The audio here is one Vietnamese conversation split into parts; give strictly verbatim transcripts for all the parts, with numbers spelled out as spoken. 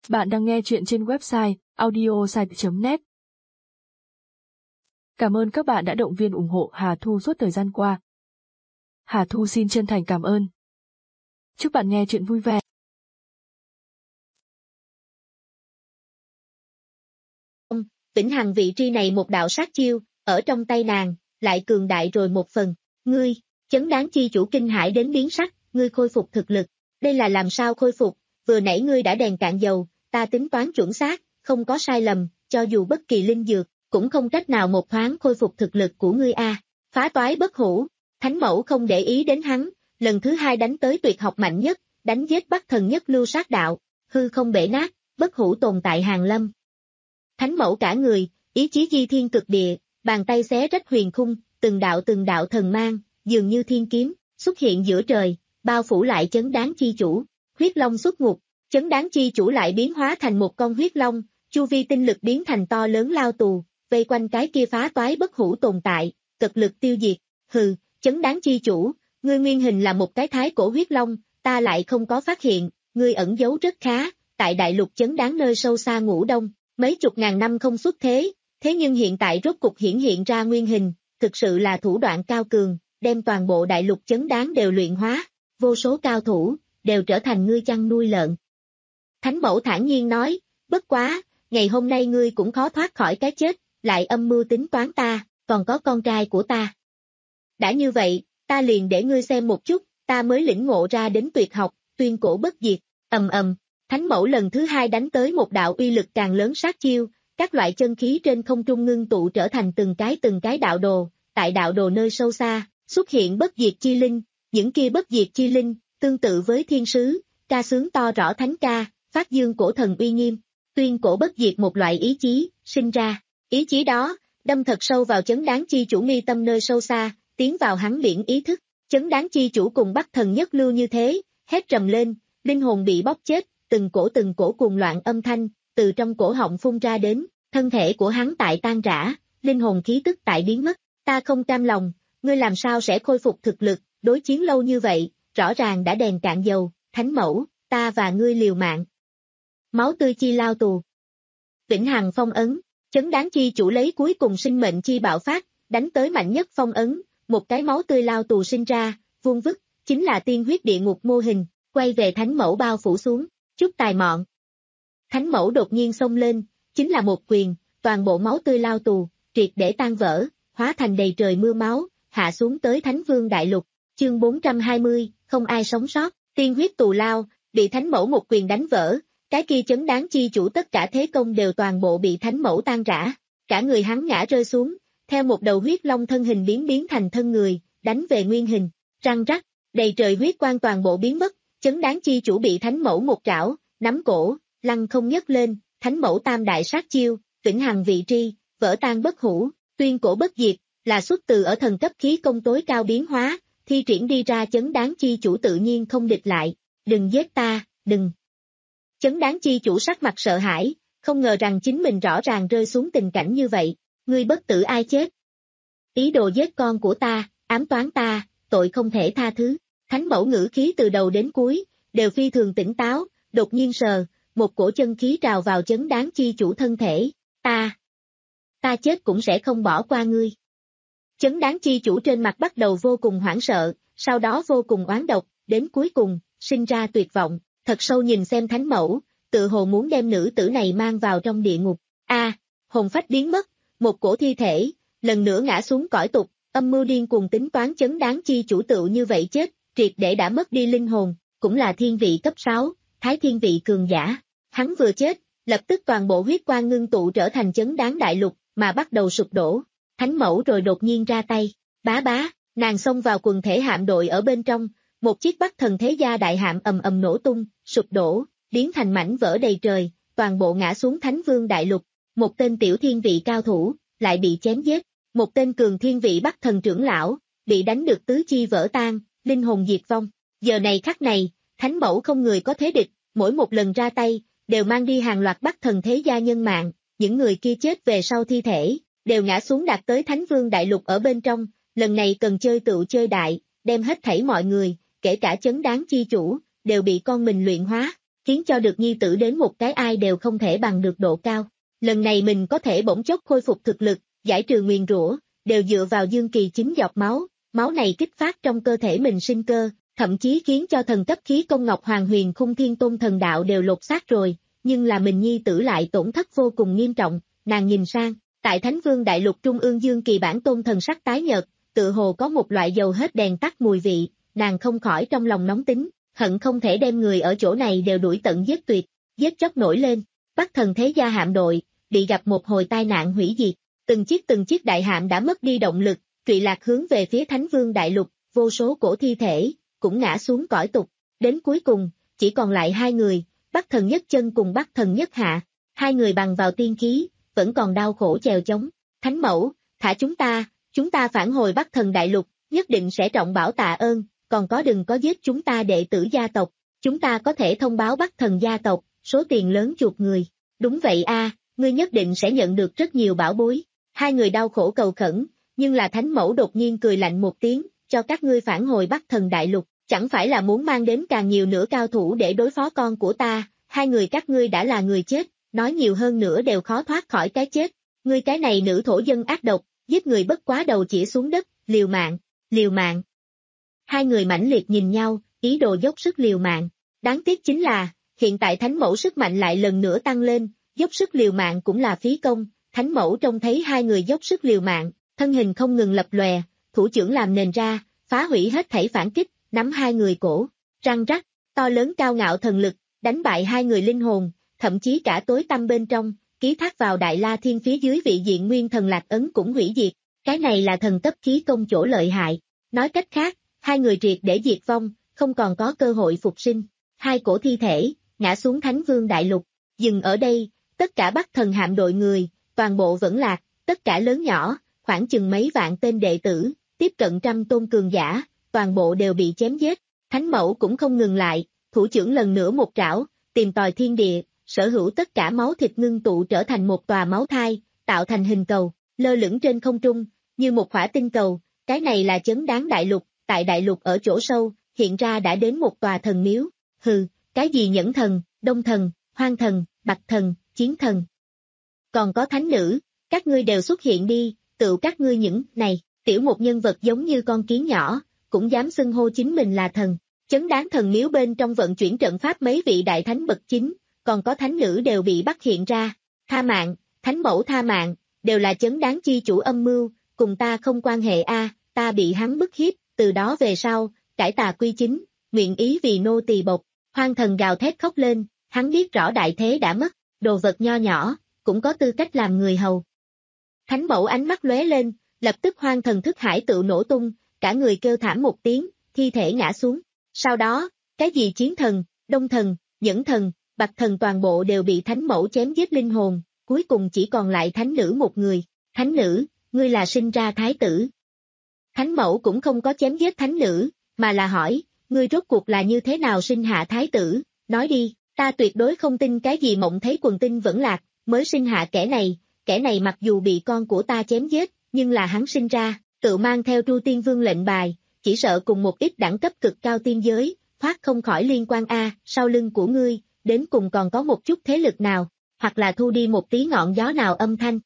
Bạn đang nghe chuyện trên website audiosite chấm net. Cảm ơn các bạn đã động viên ủng hộ Hà Thu suốt thời gian qua. Hà Thu xin chân thành cảm ơn. Chúc bạn nghe chuyện vui vẻ. Vĩnh Hằng vị tri này một đạo sát chiêu, ở trong tay nàng, lại cường đại rồi một phần. Ngươi, chấn đáng chi chủ kinh hãi đến biến sắc, ngươi khôi phục thực lực. Đây là làm sao khôi phục, vừa nãy ngươi đã đèn cạn dầu, ta tính toán chuẩn xác, không có sai lầm, cho dù bất kỳ linh dược, cũng không cách nào một thoáng khôi phục thực lực của ngươi a. Phá toái bất hủ, Thánh Mẫu không để ý đến hắn, lần thứ hai đánh tới tuyệt học mạnh nhất, đánh giết Bắc Thần Nhất Lưu Sát Đạo, hư không bể nát, bất hủ tồn tại hàng lâm. Thánh Mẫu cả người, ý chí di thiên cực địa, bàn tay xé rách huyền khung, từng đạo từng đạo thần mang, dường như thiên kiếm, xuất hiện giữa trời, bao phủ lại chấn đáng chi chủ. Huyết Long xuất ngục, chấn đáng chi chủ lại biến hóa thành một con huyết long, chu vi tinh lực biến thành to lớn lao tù, vây quanh cái kia phá toái bất hủ tồn tại, cực lực tiêu diệt. Hừ, chấn đáng chi chủ, ngươi nguyên hình là một cái thái cổ huyết long, ta lại không có phát hiện, ngươi ẩn giấu rất khá, tại đại lục chấn đáng nơi sâu xa ngủ đông, mấy chục ngàn năm không xuất thế, thế nhưng hiện tại rốt cục hiển hiện ra nguyên hình, thực sự là thủ đoạn cao cường, đem toàn bộ đại lục chấn đáng đều luyện hóa, vô số cao thủ, đều trở thành ngươi chăn nuôi lợn. Thánh Mẫu thản nhiên nói, bất quá, ngày hôm nay ngươi cũng khó thoát khỏi cái chết, lại âm mưu tính toán ta, còn có con trai của ta. Đã như vậy, ta liền để ngươi xem một chút, ta mới lĩnh ngộ ra đến tuyệt học, tuyên cổ bất diệt, ầm ầm. Thánh Mẫu lần thứ hai đánh tới một đạo uy lực càng lớn sát chiêu, các loại chân khí trên không trung ngưng tụ trở thành từng cái từng cái đạo đồ, tại đạo đồ nơi sâu xa, xuất hiện bất diệt chi linh, những kia bất diệt chi linh, tương tự với thiên sứ, ca sướng to rõ thánh ca, phát dương cổ thần uy nghiêm, tuyên cổ bất diệt một loại ý chí, sinh ra, ý chí đó, đâm thật sâu vào chấn đáng chi chủ mi tâm nơi sâu xa, tiến vào hắn biển ý thức, chấn đáng chi chủ cùng Bắc Thần Nhất Lưu như thế, hét trầm lên, linh hồn bị bóp chết, từng cổ từng cổ cuồng loạn âm thanh, từ trong cổ họng phun ra đến, thân thể của hắn tại tan rã, linh hồn khí tức tại biến mất, ta không cam lòng, ngươi làm sao sẽ khôi phục thực lực, đối chiến lâu như vậy, rõ ràng đã đèn cạn dầu, Thánh Mẫu, ta và ngươi liều mạng. Máu tươi chi lao tù. Vĩnh Hằng phong ấn, chấn đáng chi chủ lấy cuối cùng sinh mệnh chi bạo phát, đánh tới mạnh nhất phong ấn, một cái máu tươi lao tù sinh ra, vuông vức, chính là tiên huyết địa ngục mô hình, quay về Thánh Mẫu bao phủ xuống, chút tài mọn. Thánh Mẫu đột nhiên xông lên, chính là một quyền, toàn bộ máu tươi lao tù, triệt để tan vỡ, hóa thành đầy trời mưa máu, hạ xuống tới Thánh Vương Đại Lục, chương bốn trăm hai mươi, không ai sống sót, tiên huyết tù lao, bị Thánh Mẫu một quyền đánh vỡ, cái kia chấn đáng chi chủ tất cả thế công đều toàn bộ bị Thánh Mẫu tan rã, cả người hắn ngã rơi xuống, theo một đầu huyết long thân hình biến biến thành thân người, đánh về nguyên hình, răng rắc, đầy trời huyết quang toàn bộ biến mất, chấn đáng chi chủ bị Thánh Mẫu một trảo, nắm cổ, lăng không nhấc lên, Thánh Mẫu tam đại sát chiêu, Vĩnh Hằng vị tri, vỡ tan bất hủ, tuyên cổ bất diệt, là xuất từ ở thần cấp khí công tối cao biến hóa, thi triển đi ra chấn đáng chi chủ tự nhiên không địch lại, đừng giết ta, đừng. Chấn đáng chi chủ sắc mặt sợ hãi, không ngờ rằng chính mình rõ ràng rơi xuống tình cảnh như vậy, ngươi bất tử ai chết. Ý đồ giết con của ta, ám toán ta, tội không thể tha thứ, Thánh Mẫu ngữ khí từ đầu đến cuối, đều phi thường tỉnh táo, đột nhiên sờ, một cổ chân khí trào vào chấn đáng chi chủ thân thể, ta, ta chết cũng sẽ không bỏ qua ngươi. Chấn đáng chi chủ trên mặt bắt đầu vô cùng hoảng sợ, sau đó vô cùng oán độc, đến cuối cùng, sinh ra tuyệt vọng, thật sâu nhìn xem Thánh Mẫu, tự hồ muốn đem nữ tử này mang vào trong địa ngục. A, à, hồn phách biến mất, một cổ thi thể, lần nữa ngã xuống cõi tục, âm mưu điên cuồng tính toán chấn đáng chi chủ tự như vậy chết, triệt để đã mất đi linh hồn, cũng là thiên vị cấp sáu, thái thiên vị cường giả. Hắn vừa chết, lập tức toàn bộ huyết quang ngưng tụ trở thành chấn đáng đại lục, mà bắt đầu sụp đổ. Thánh Mẫu rồi đột nhiên ra tay, bá bá, nàng xông vào quần thể hạm đội ở bên trong, một chiếc Bắc Thần thế gia đại hạm ầm ầm nổ tung, sụp đổ, biến thành mảnh vỡ đầy trời, toàn bộ ngã xuống Thánh Vương Đại Lục, một tên tiểu thiên vị cao thủ, lại bị chém giết, một tên cường thiên vị Bắc Thần trưởng lão, bị đánh được tứ chi vỡ tan, linh hồn diệt vong. Giờ này khắc này, Thánh Mẫu không người có thế địch, mỗi một lần ra tay, đều mang đi hàng loạt Bắc Thần thế gia nhân mạng, những người kia chết về sau thi thể, đều ngã xuống đạt tới Thánh Vương Đại Lục ở bên trong, lần này cần chơi tựu chơi đại, đem hết thảy mọi người, kể cả chấn đáng chi chủ, đều bị con mình luyện hóa, khiến cho được nhi tử đến một cái ai đều không thể bằng được độ cao. Lần này mình có thể bỗng chốc khôi phục thực lực, giải trừ nguyền rủa, đều dựa vào dương kỳ chính giọt máu, máu này kích phát trong cơ thể mình sinh cơ, thậm chí khiến cho thần cấp khí công Ngọc Hoàng Huyền Khung Thiên Tôn thần đạo đều lột xác rồi, nhưng là mình nhi tử lại tổn thất vô cùng nghiêm trọng, nàng nhìn sang, tại Thánh Vương Đại Lục Trung ương Dương Kỳ bản tôn thần sắc tái nhợt, tự hồ có một loại dầu hết đèn tắt mùi vị, nàng không khỏi trong lòng nóng tính, hận không thể đem người ở chỗ này đều đuổi tận giết tuyệt, giết chóc nổi lên, Bắc Thần Thế Gia hạm đội, bị gặp một hồi tai nạn hủy diệt, từng chiếc từng chiếc đại hạm đã mất đi động lực, trụy lạc hướng về phía Thánh Vương Đại Lục, vô số cổ thi thể, cũng ngã xuống cõi tục, đến cuối cùng, chỉ còn lại hai người, Bắc Thần Nhất Chân cùng Bắc Thần Nhất Hạ, hai người bằng vào tiên khí, vẫn còn đau khổ chèo chống, Thánh Mẫu, thả chúng ta, chúng ta phản hồi Bắc Thần Đại Lục, nhất định sẽ trọng bảo tạ ơn, còn có đừng có giết chúng ta đệ tử gia tộc, chúng ta có thể thông báo Bắc Thần gia tộc, số tiền lớn chuộc người, đúng vậy a, ngươi nhất định sẽ nhận được rất nhiều bảo bối, hai người đau khổ cầu khẩn, nhưng là Thánh Mẫu đột nhiên cười lạnh một tiếng, cho các ngươi phản hồi Bắc Thần Đại Lục, chẳng phải là muốn mang đến càng nhiều nữa cao thủ để đối phó con của ta, hai người các ngươi đã là người chết, nói nhiều hơn nữa đều khó thoát khỏi cái chết, ngươi cái này nữ thổ dân ác độc, giết người bất quá đầu chỉ xuống đất, liều mạng, liều mạng. Hai người mãnh liệt nhìn nhau, ý đồ dốc sức liều mạng, đáng tiếc chính là, hiện tại Thánh Mẫu sức mạnh lại lần nữa tăng lên, dốc sức liều mạng cũng là phí công, Thánh Mẫu trông thấy hai người dốc sức liều mạng, thân hình không ngừng lập lòe, thủ trưởng làm nền ra, phá hủy hết thảy phản kích, nắm hai người cổ, răng rắc, to lớn cao ngạo thần lực, đánh bại hai người linh hồn, thậm chí cả tối tăm bên trong, ký thác vào Đại La Thiên phía dưới vị diện nguyên thần lạc ấn cũng hủy diệt, cái này là thần cấp khí công chỗ lợi hại, nói cách khác, hai người triệt để diệt vong, không còn có cơ hội phục sinh, hai cổ thi thể, ngã xuống Thánh Vương Đại Lục, dừng ở đây, tất cả Bắc Thần hạm đội người, toàn bộ vẫn lạc, tất cả lớn nhỏ, khoảng chừng mấy vạn tên đệ tử, tiếp cận trăm tôn cường giả, toàn bộ đều bị chém giết, Thánh Mẫu cũng không ngừng lại, thủ trưởng lần nữa một trảo, tìm tòi thiên địa, sở hữu tất cả máu thịt ngưng tụ trở thành một tòa máu thai, tạo thành hình cầu, lơ lửng trên không trung, như một khỏa tinh cầu, cái này là chấn đáng đại lục, tại đại lục ở chỗ sâu, hiện ra đã đến một tòa thần miếu, hừ, cái gì nhẫn thần, đông thần, hoang thần, bạch thần, chiến thần. Còn có thánh nữ, các ngươi đều xuất hiện đi, tự các ngươi những, này, tiểu một nhân vật giống như con kiến nhỏ, cũng dám xưng hô chính mình là thần. Chấn đáng thần miếu bên trong vận chuyển trận pháp mấy vị đại thánh bậc chính, còn có thánh nữ đều bị bắt hiện ra. Tha mạng, Thánh Mẫu tha mạng, đều là chấn đáng chi chủ âm mưu, cùng ta không quan hệ a, ta bị hắn bức hiếp, từ đó về sau, cải tà quy chính, nguyện ý vì nô tỳ bộc. Hoang thần gào thét khóc lên, hắn biết rõ đại thế đã mất, đồ vật nho nhỏ, cũng có tư cách làm người hầu. Thánh Mẫu ánh mắt lóe lên, lập tức hoang thần thức hải tự nổ tung, cả người kêu thảm một tiếng, thi thể ngã xuống. Sau đó, cái gì chiến thần, đông thần, nhẫn thần, bạch thần toàn bộ đều bị Thánh Mẫu chém giết linh hồn, cuối cùng chỉ còn lại thánh nữ một người. Thánh nữ, ngươi là sinh ra thái tử. Thánh Mẫu cũng không có chém giết thánh nữ, mà là hỏi, ngươi rốt cuộc là như thế nào sinh hạ thái tử, nói đi, ta tuyệt đối không tin cái gì mộng thấy quần tinh vẫn lạc, mới sinh hạ kẻ này, kẻ này mặc dù bị con của ta chém giết, nhưng là hắn sinh ra, tự mang theo Tru Tiên Vương lệnh bài, chỉ sợ cùng một ít đẳng cấp cực cao tiên giới, thoát không khỏi liên quan a, sau lưng của ngươi, đến cùng còn có một chút thế lực nào, hoặc là thu đi một tí ngọn gió nào âm thanh.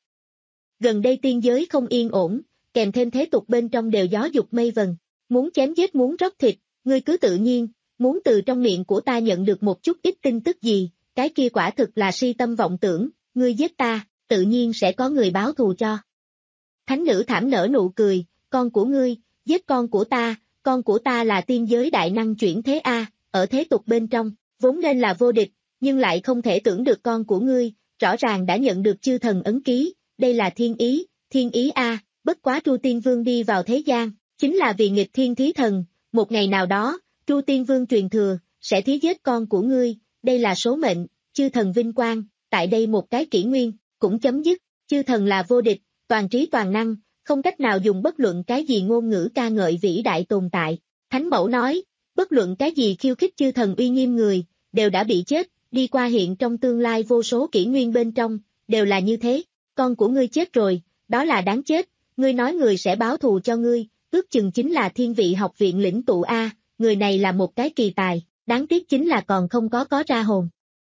Gần đây tiên giới không yên ổn, kèm thêm thế tục bên trong đều gió dục mây vần, muốn chém giết muốn róc thịt, ngươi cứ tự nhiên, muốn từ trong miệng của ta nhận được một chút ít tin tức gì, cái kia quả thực là si tâm vọng tưởng, ngươi giết ta, tự nhiên sẽ có người báo thù cho. Thánh nữ thảm nở nụ cười, con của ngươi, giết con của ta, con của ta là tiên giới đại năng chuyển thế A, ở thế tục bên trong, vốn nên là vô địch, nhưng lại không thể tưởng được con của ngươi, rõ ràng đã nhận được chư thần ấn ký, đây là thiên ý, thiên ý A, bất quá Tru Tiên Vương đi vào thế gian, chính là vì nghịch thiên thí thần, một ngày nào đó, Tru Tiên Vương truyền thừa, sẽ thí giết con của ngươi, đây là số mệnh, chư thần vinh quang, tại đây một cái kỷ nguyên, cũng chấm dứt, chư thần là vô địch, toàn trí toàn năng, không cách nào dùng bất luận cái gì ngôn ngữ ca ngợi vĩ đại tồn tại. Thánh Mẫu nói, bất luận cái gì khiêu khích chư thần uy nghiêm người, đều đã bị chết, đi qua hiện trong tương lai vô số kỷ nguyên bên trong, đều là như thế, con của ngươi chết rồi, đó là đáng chết, ngươi nói người sẽ báo thù cho ngươi, ước chừng chính là thiên vị học viện lĩnh tụ A, người này là một cái kỳ tài, đáng tiếc chính là còn không có có ra hồn.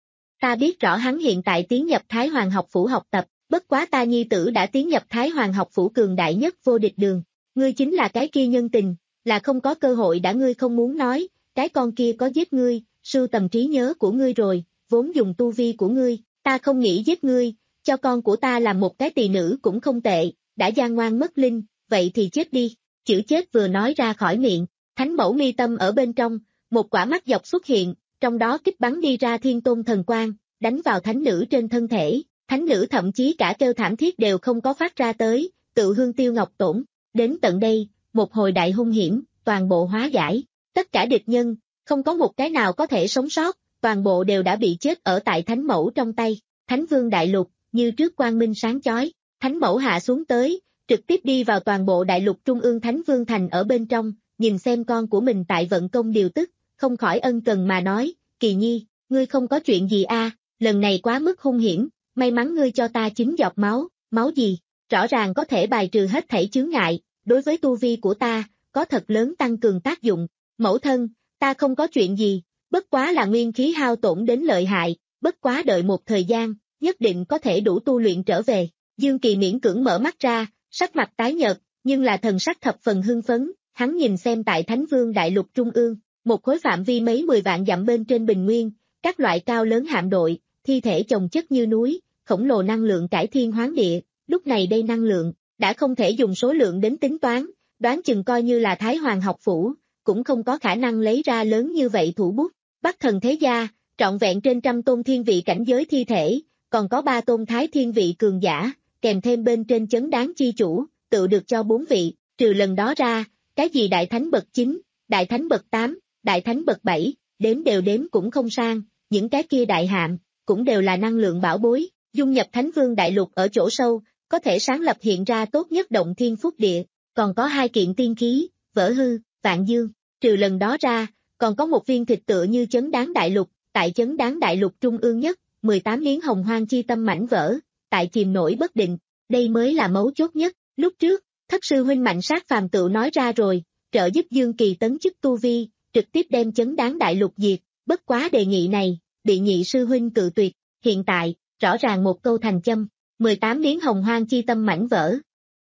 Ta biết rõ hắn hiện tại tiến nhập Thái Hoàng học phủ học tập, bất quá ta nhi tử đã tiến nhập Thái Hoàng học phủ cường đại nhất vô địch đường. Ngươi chính là cái kia nhân tình, là không có cơ hội đã ngươi không muốn nói, cái con kia có giết ngươi, sưu tầm trí nhớ của ngươi rồi, vốn dùng tu vi của ngươi, ta không nghĩ giết ngươi, cho con của ta làm một cái tỳ nữ cũng không tệ, đã gian ngoan mất linh, vậy thì chết đi. Chữ chết vừa nói ra khỏi miệng, thánh mẫu mi tâm ở bên trong, một quả mắt dọc xuất hiện, trong đó kích bắn đi ra thiên tôn thần quang, đánh vào thánh nữ trên thân thể, thánh nữ thậm chí cả kêu thảm thiết đều không có phát ra tới, tự hương tiêu ngọc tổn. Đến tận đây, một hồi đại hung hiểm, toàn bộ hóa giải, tất cả địch nhân, không có một cái nào có thể sống sót, toàn bộ đều đã bị chết ở tại thánh mẫu trong tay, thánh vương đại lục, như trước quang minh sáng chói, thánh mẫu hạ xuống tới, trực tiếp đi vào toàn bộ đại lục trung ương thánh vương thành ở bên trong, nhìn xem con của mình tại vận công điều tức, không khỏi ân cần mà nói, Kỳ Nhi, ngươi không có chuyện gì a? Lần này quá mức hung hiểm, may mắn ngươi cho ta chín giọt máu, máu gì, rõ ràng có thể bài trừ hết thảy chướng ngại, đối với tu vi của ta, có thật lớn tăng cường tác dụng, mẫu thân, ta không có chuyện gì, bất quá là nguyên khí hao tổn đến lợi hại, bất quá đợi một thời gian, nhất định có thể đủ tu luyện trở về. Dương Kỳ miễn cưỡng mở mắt ra, sắc mặt tái nhợt, nhưng là thần sắc thập phần hưng phấn, hắn nhìn xem tại Thánh Vương Đại Lục Trung ương, một khối phạm vi mấy mười vạn dặm bên trên bình nguyên, các loại cao lớn hạm đội, thi thể chồng chất như núi, khổng lồ năng lượng cải thiên hoán địa, lúc này đây năng lượng, đã không thể dùng số lượng đến tính toán, đoán chừng coi như là Thái Hoàng học phủ, cũng không có khả năng lấy ra lớn như vậy thủ bút. Bắc Thần Thế Gia, trọn vẹn trên trăm tôn thiên vị cảnh giới thi thể, còn có ba tôn thái thiên vị cường giả, kèm thêm bên trên chấn đáng chi chủ, tự được cho bốn vị, trừ lần đó ra, cái gì đại thánh bậc chín, đại thánh bậc tám, đại thánh bậc bảy, đếm đều đếm cũng không sang, những cái kia đại hạm, cũng đều là năng lượng bảo bối, dung nhập Thánh Vương Đại Lục ở chỗ sâu, có thể sáng lập hiện ra tốt nhất động thiên phúc địa, còn có hai kiện tiên khí, Vỡ Hư, Vạn Dương, trừ lần đó ra, còn có một viên thịt tựa như chấn đáng đại lục, tại chấn đáng đại lục trung ương nhất, mười tám miếng hồng hoang chi tâm mảnh vỡ, tại chìm nổi bất định, đây mới là mấu chốt nhất, lúc trước, thất sư huynh Mạnh Sát Phàm tự nói ra rồi, trợ giúp Dương Kỳ tấn chức tu vi, trực tiếp đem chấn đáng đại lục diệt, bất quá đề nghị này, bị nhị sư huynh cự tuyệt, hiện tại, rõ ràng một câu thành châm, mười tám miếng hồng hoang chi tâm mảnh vỡ.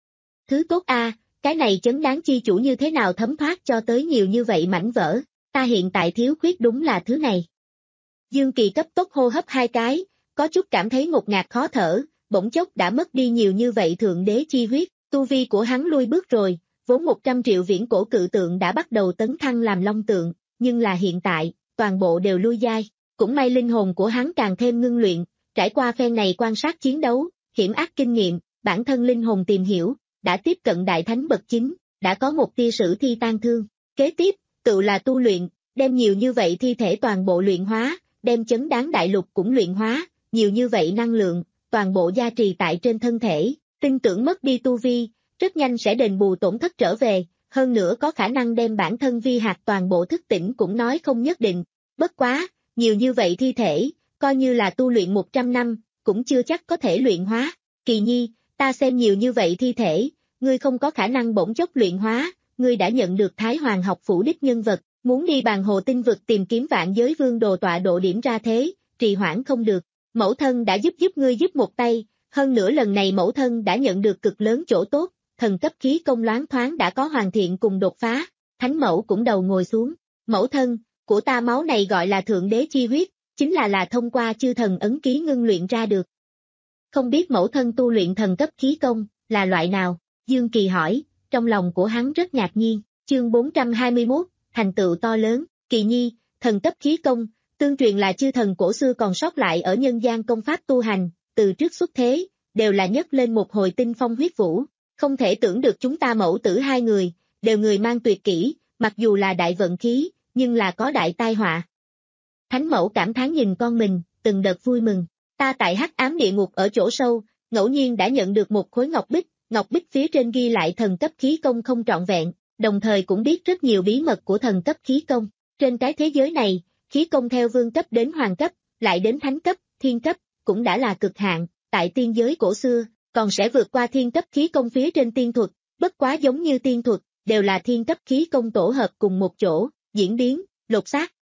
Thứ tốt a, cái này chấn đáng chi chủ như thế nào thấm thoát cho tới nhiều như vậy mảnh vỡ, ta hiện tại thiếu khuyết đúng là thứ này. Dương Kỳ cấp tốc hô hấp hai cái, có chút cảm thấy ngột ngạt khó thở, bỗng chốc đã mất đi nhiều như vậy thượng đế chi huyết, tu vi của hắn lui bước rồi, vốn một trăm triệu viễn cổ cự tượng đã bắt đầu tấn thăng làm long tượng, nhưng là hiện tại, toàn bộ đều lui giai, cũng may linh hồn của hắn càng thêm ngưng luyện, trải qua phen này quan sát chiến đấu, hiểm ác kinh nghiệm, bản thân linh hồn tìm hiểu, đã tiếp cận đại thánh bậc chín, đã có một tia sử thi tan thương, kế tiếp, tự là tu luyện, đem nhiều như vậy thi thể toàn bộ luyện hóa, đem chấn đáng đại lục cũng luyện hóa, nhiều như vậy năng lượng, toàn bộ gia trì tại trên thân thể, tin tưởng mất đi tu vi, rất nhanh sẽ đền bù tổn thất trở về, hơn nữa có khả năng đem bản thân vi hạt toàn bộ thức tỉnh cũng nói không nhất định, bất quá, nhiều như vậy thi thể, coi như là tu luyện một trăm năm, cũng chưa chắc có thể luyện hóa, Kỳ Nhi, ta xem nhiều như vậy thi thể, ngươi không có khả năng bỗng chốc luyện hóa, ngươi đã nhận được Thái Hoàng học phủ đích nhân vật, muốn đi bàn hồ tinh vực tìm kiếm vạn giới vương đồ tọa độ điểm ra thế, trì hoãn không được, mẫu thân đã giúp giúp ngươi giúp một tay, hơn nữa lần này mẫu thân đã nhận được cực lớn chỗ tốt, thần cấp khí công loáng thoáng đã có hoàn thiện cùng đột phá, thánh mẫu cũng đầu ngồi xuống, mẫu thân, của ta máu này gọi là thượng đế chi huyết, chính là là thông qua chư thần ấn ký ngưng luyện ra được. Không biết mẫu thân tu luyện thần cấp khí công, là loại nào? Dương Kỳ hỏi, trong lòng của hắn rất ngạc nhiên, chương bốn trăm hai mươi mốt, thành tựu to lớn, Kỳ Nhi, thần cấp khí công, tương truyền là chư thần cổ xưa còn sót lại ở nhân gian công pháp tu hành, từ trước xuất thế, đều là nhấc lên một hồi tinh phong huyết vũ, không thể tưởng được chúng ta mẫu tử hai người, đều người mang tuyệt kỹ, mặc dù là đại vận khí, nhưng là có đại tai họa. Thánh mẫu cảm thán nhìn con mình, từng đợt vui mừng, ta tại hắc ám địa ngục ở chỗ sâu, ngẫu nhiên đã nhận được một khối ngọc bích, ngọc bích phía trên ghi lại thần cấp khí công không trọn vẹn, đồng thời cũng biết rất nhiều bí mật của thần cấp khí công. Trên cái thế giới này, khí công theo vương cấp đến hoàng cấp, lại đến thánh cấp, thiên cấp, cũng đã là cực hạn, tại tiên giới cổ xưa, còn sẽ vượt qua thiên cấp khí công phía trên tiên thuật, bất quá giống như tiên thuật, đều là thiên cấp khí công tổ hợp cùng một chỗ, diễn biến, lột xác,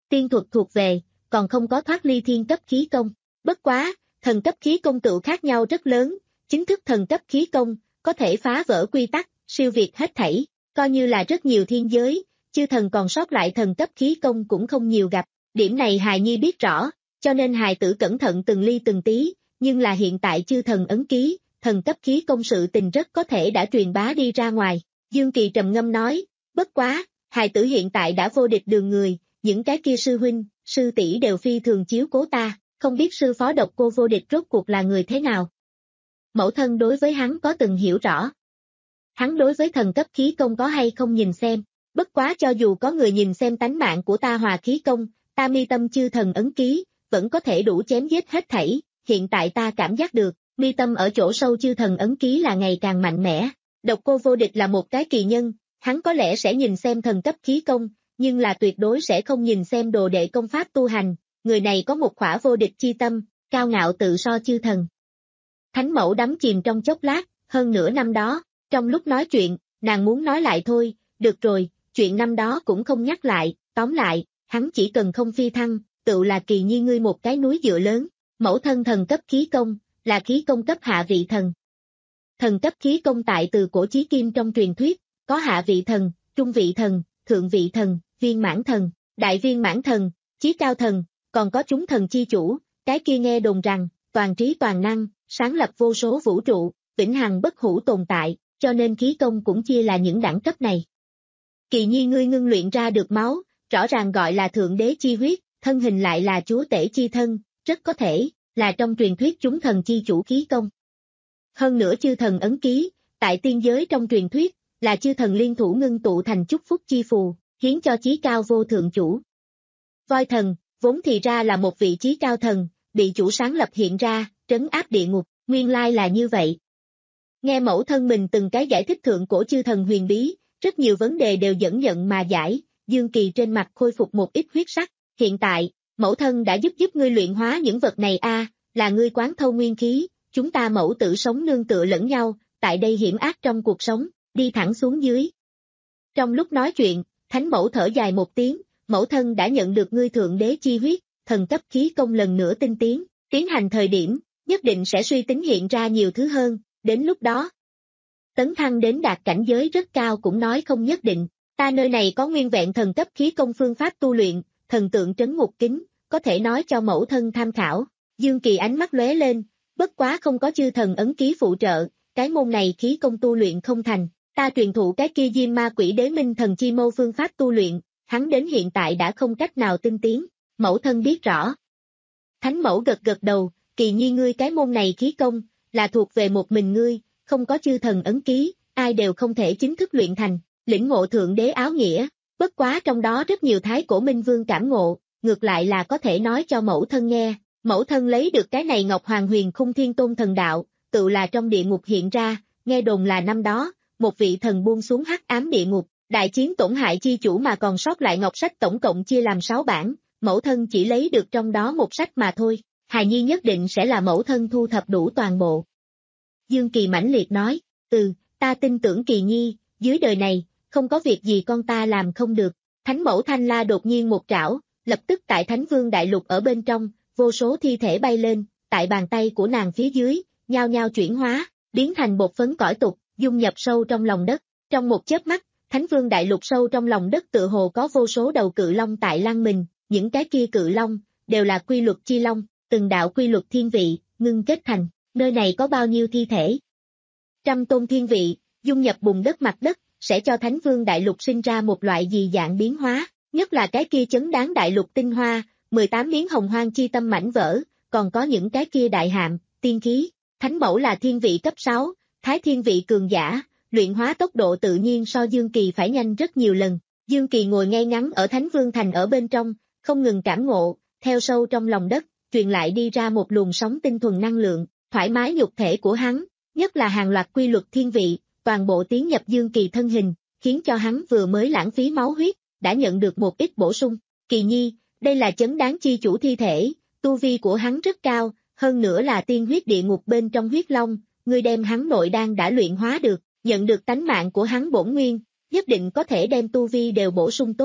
tiên thuật thuộc về, còn không có thoát ly thiên cấp khí công. Bất quá, thần cấp khí công tựu khác nhau rất lớn, chính thức thần cấp khí công, có thể phá vỡ quy tắc, siêu việt hết thảy, coi như là rất nhiều thiên giới, chư thần còn sót lại thần cấp khí công cũng không nhiều gặp, điểm này hài nhi biết rõ, cho nên hài tử cẩn thận từng ly từng tí, nhưng là hiện tại chư thần ấn ký, thần cấp khí công sự tình rất có thể đã truyền bá đi ra ngoài. Dương Kỳ trầm ngâm nói, bất quá, hài tử hiện tại đã vô địch đường người, những cái kia sư huynh, sư tỷ đều phi thường chiếu cố ta, không biết sư phó độc cô vô địch rốt cuộc là người thế nào. Mẫu thân đối với hắn có từng hiểu rõ. Hắn đối với thần cấp khí công có hay không nhìn xem, bất quá cho dù có người nhìn xem tánh mạng của ta hòa khí công, ta mi tâm chư thần ấn ký, vẫn có thể đủ chém giết hết thảy, hiện tại ta cảm giác được, mi tâm ở chỗ sâu chư thần ấn ký là ngày càng mạnh mẽ. Độc cô vô địch là một cái kỳ nhân, hắn có lẽ sẽ nhìn xem thần cấp khí công, nhưng là tuyệt đối sẽ không nhìn xem đồ đệ công pháp tu hành, người này có một khỏa vô địch chi tâm, cao ngạo tự so chư thần. Thánh mẫu đắm chìm trong chốc lát, hơn nửa năm đó, trong lúc nói chuyện, nàng muốn nói lại thôi, được rồi, chuyện năm đó cũng không nhắc lại, tóm lại, hắn chỉ cần không phi thăng, tự là kỳ nhi ngươi một cái núi dựa lớn, mẫu thân thần cấp khí công, là khí công cấp hạ vị thần. Thần cấp khí công tại từ cổ chí kim trong truyền thuyết, có hạ vị thần, trung vị thần, thượng vị thần, viên mãn thần, đại viên mãn thần, chí cao thần, còn có chúng thần chi chủ, cái kia nghe đồn rằng, toàn trí toàn năng, sáng lập vô số vũ trụ, vĩnh hằng bất hủ tồn tại, cho nên khí công cũng chia là những đẳng cấp này. Kỳ nhi ngươi ngưng luyện ra được máu, rõ ràng gọi là thượng đế chi huyết, thân hình lại là chúa tể chi thân, rất có thể là trong truyền thuyết chúng thần chi chủ khí công. Hơn nữa chư thần ấn ký, tại tiên giới trong truyền thuyết, là chư thần liên thủ ngưng tụ thành chúc phúc chi phù, hiến cho chí cao vô thượng chủ. Voi thần, vốn thì ra là một vị chí cao thần, bị chủ sáng lập hiện ra, trấn áp địa ngục, nguyên lai là như vậy. Nghe mẫu thân mình từng cái giải thích thượng cổ chư thần huyền bí, rất nhiều vấn đề đều dẫn nhận mà giải, Dương Kỳ trên mặt khôi phục một ít huyết sắc, hiện tại, mẫu thân đã giúp giúp ngươi luyện hóa những vật này a, là ngươi quán thâu nguyên khí, chúng ta mẫu tử sống nương tựa lẫn nhau, tại đây hiểm ác trong cuộc sống, đi thẳng xuống dưới. Trong lúc nói chuyện, thánh mẫu thở dài một tiếng, mẫu thân đã nhận được ngươi thượng đế chi huyết, thần cấp khí công lần nữa tinh tiến, tiến hành thời điểm, nhất định sẽ suy tính hiện ra nhiều thứ hơn, đến lúc đó. Tấn thăng đến đạt cảnh giới rất cao cũng nói không nhất định, ta nơi này có nguyên vẹn thần cấp khí công phương pháp tu luyện, thần tượng trấn ngục kính, có thể nói cho mẫu thân tham khảo. Dương Kỳ ánh mắt lóe lên, bất quá không có chư thần ấn ký phụ trợ, cái môn này khí công tu luyện không thành, ta truyền thụ cái kia diêm ma quỷ đế minh thần chi mâu phương pháp tu luyện, hắn đến hiện tại đã không cách nào tinh tiến, mẫu thân biết rõ. Thánh mẫu gật gật đầu, Kỳ nhi ngươi cái môn này khí công, là thuộc về một mình ngươi, không có chư thần ấn ký, ai đều không thể chính thức luyện thành, lĩnh ngộ thượng đế áo nghĩa, bất quá trong đó rất nhiều thái cổ minh vương cảm ngộ, ngược lại là có thể nói cho mẫu thân nghe, mẫu thân lấy được cái này Ngọc Hoàng Huyền Khung Thiên Tôn thần đạo, tự là trong địa ngục hiện ra, nghe đồn là năm đó, một vị thần buông xuống hắc ám địa ngục, đại chiến tổn hại chi chủ mà còn sót lại ngọc sách tổng cộng chia làm sáu bản, mẫu thân chỉ lấy được trong đó một sách mà thôi, hài nhi nhất định sẽ là mẫu thân thu thập đủ toàn bộ. Dương Kỳ mãnh liệt nói, ừ, ta tin tưởng Kỳ nhi, dưới đời này, không có việc gì con ta làm không được, thánh mẫu Thanh La đột nhiên một trảo, lập tức tại Thánh Vương Đại Lục ở bên trong, vô số thi thể bay lên, tại bàn tay của nàng phía dưới, nhao nhao chuyển hóa, biến thành bột phấn cõi tục, dung nhập sâu trong lòng đất, trong một chớp mắt, Thánh Vương Đại Lục sâu trong lòng đất tựa hồ có vô số đầu cự long tại lăng mình, những cái kia cự long, đều là quy luật chi long, từng đạo quy luật thiên vị, ngưng kết thành, nơi này có bao nhiêu thi thể. Trăm tôn thiên vị, dung nhập bùn đất mặt đất, sẽ cho Thánh Vương Đại Lục sinh ra một loại gì dạng biến hóa, nhất là cái kia chấn đáng đại lục tinh hoa, mười tám miếng hồng hoang chi tâm mảnh vỡ, còn có những cái kia đại hạm, tiên khí, thánh mẫu là thiên vị cấp sáu, thái thiên vị cường giả, luyện hóa tốc độ tự nhiên so Dương Kỳ phải nhanh rất nhiều lần. Dương Kỳ ngồi ngay ngắn ở Thánh Vương Thành ở bên trong, không ngừng cảm ngộ, theo sâu trong lòng đất, truyền lại đi ra một luồng sóng tinh thuần năng lượng, thoải mái nhục thể của hắn, nhất là hàng loạt quy luật thiên vị, toàn bộ tiến nhập Dương Kỳ thân hình, khiến cho hắn vừa mới lãng phí máu huyết, đã nhận được một ít bổ sung. Kỳ nhi, đây là chấn đáng chi chủ thi thể, tu vi của hắn rất cao, hơn nữa là tiên huyết địa ngục bên trong huyết long, ngươi đem hắn nội đan đã luyện hóa được, nhận được tánh mạng của hắn bổn nguyên, nhất định có thể đem tu vi đều bổ sung tốt.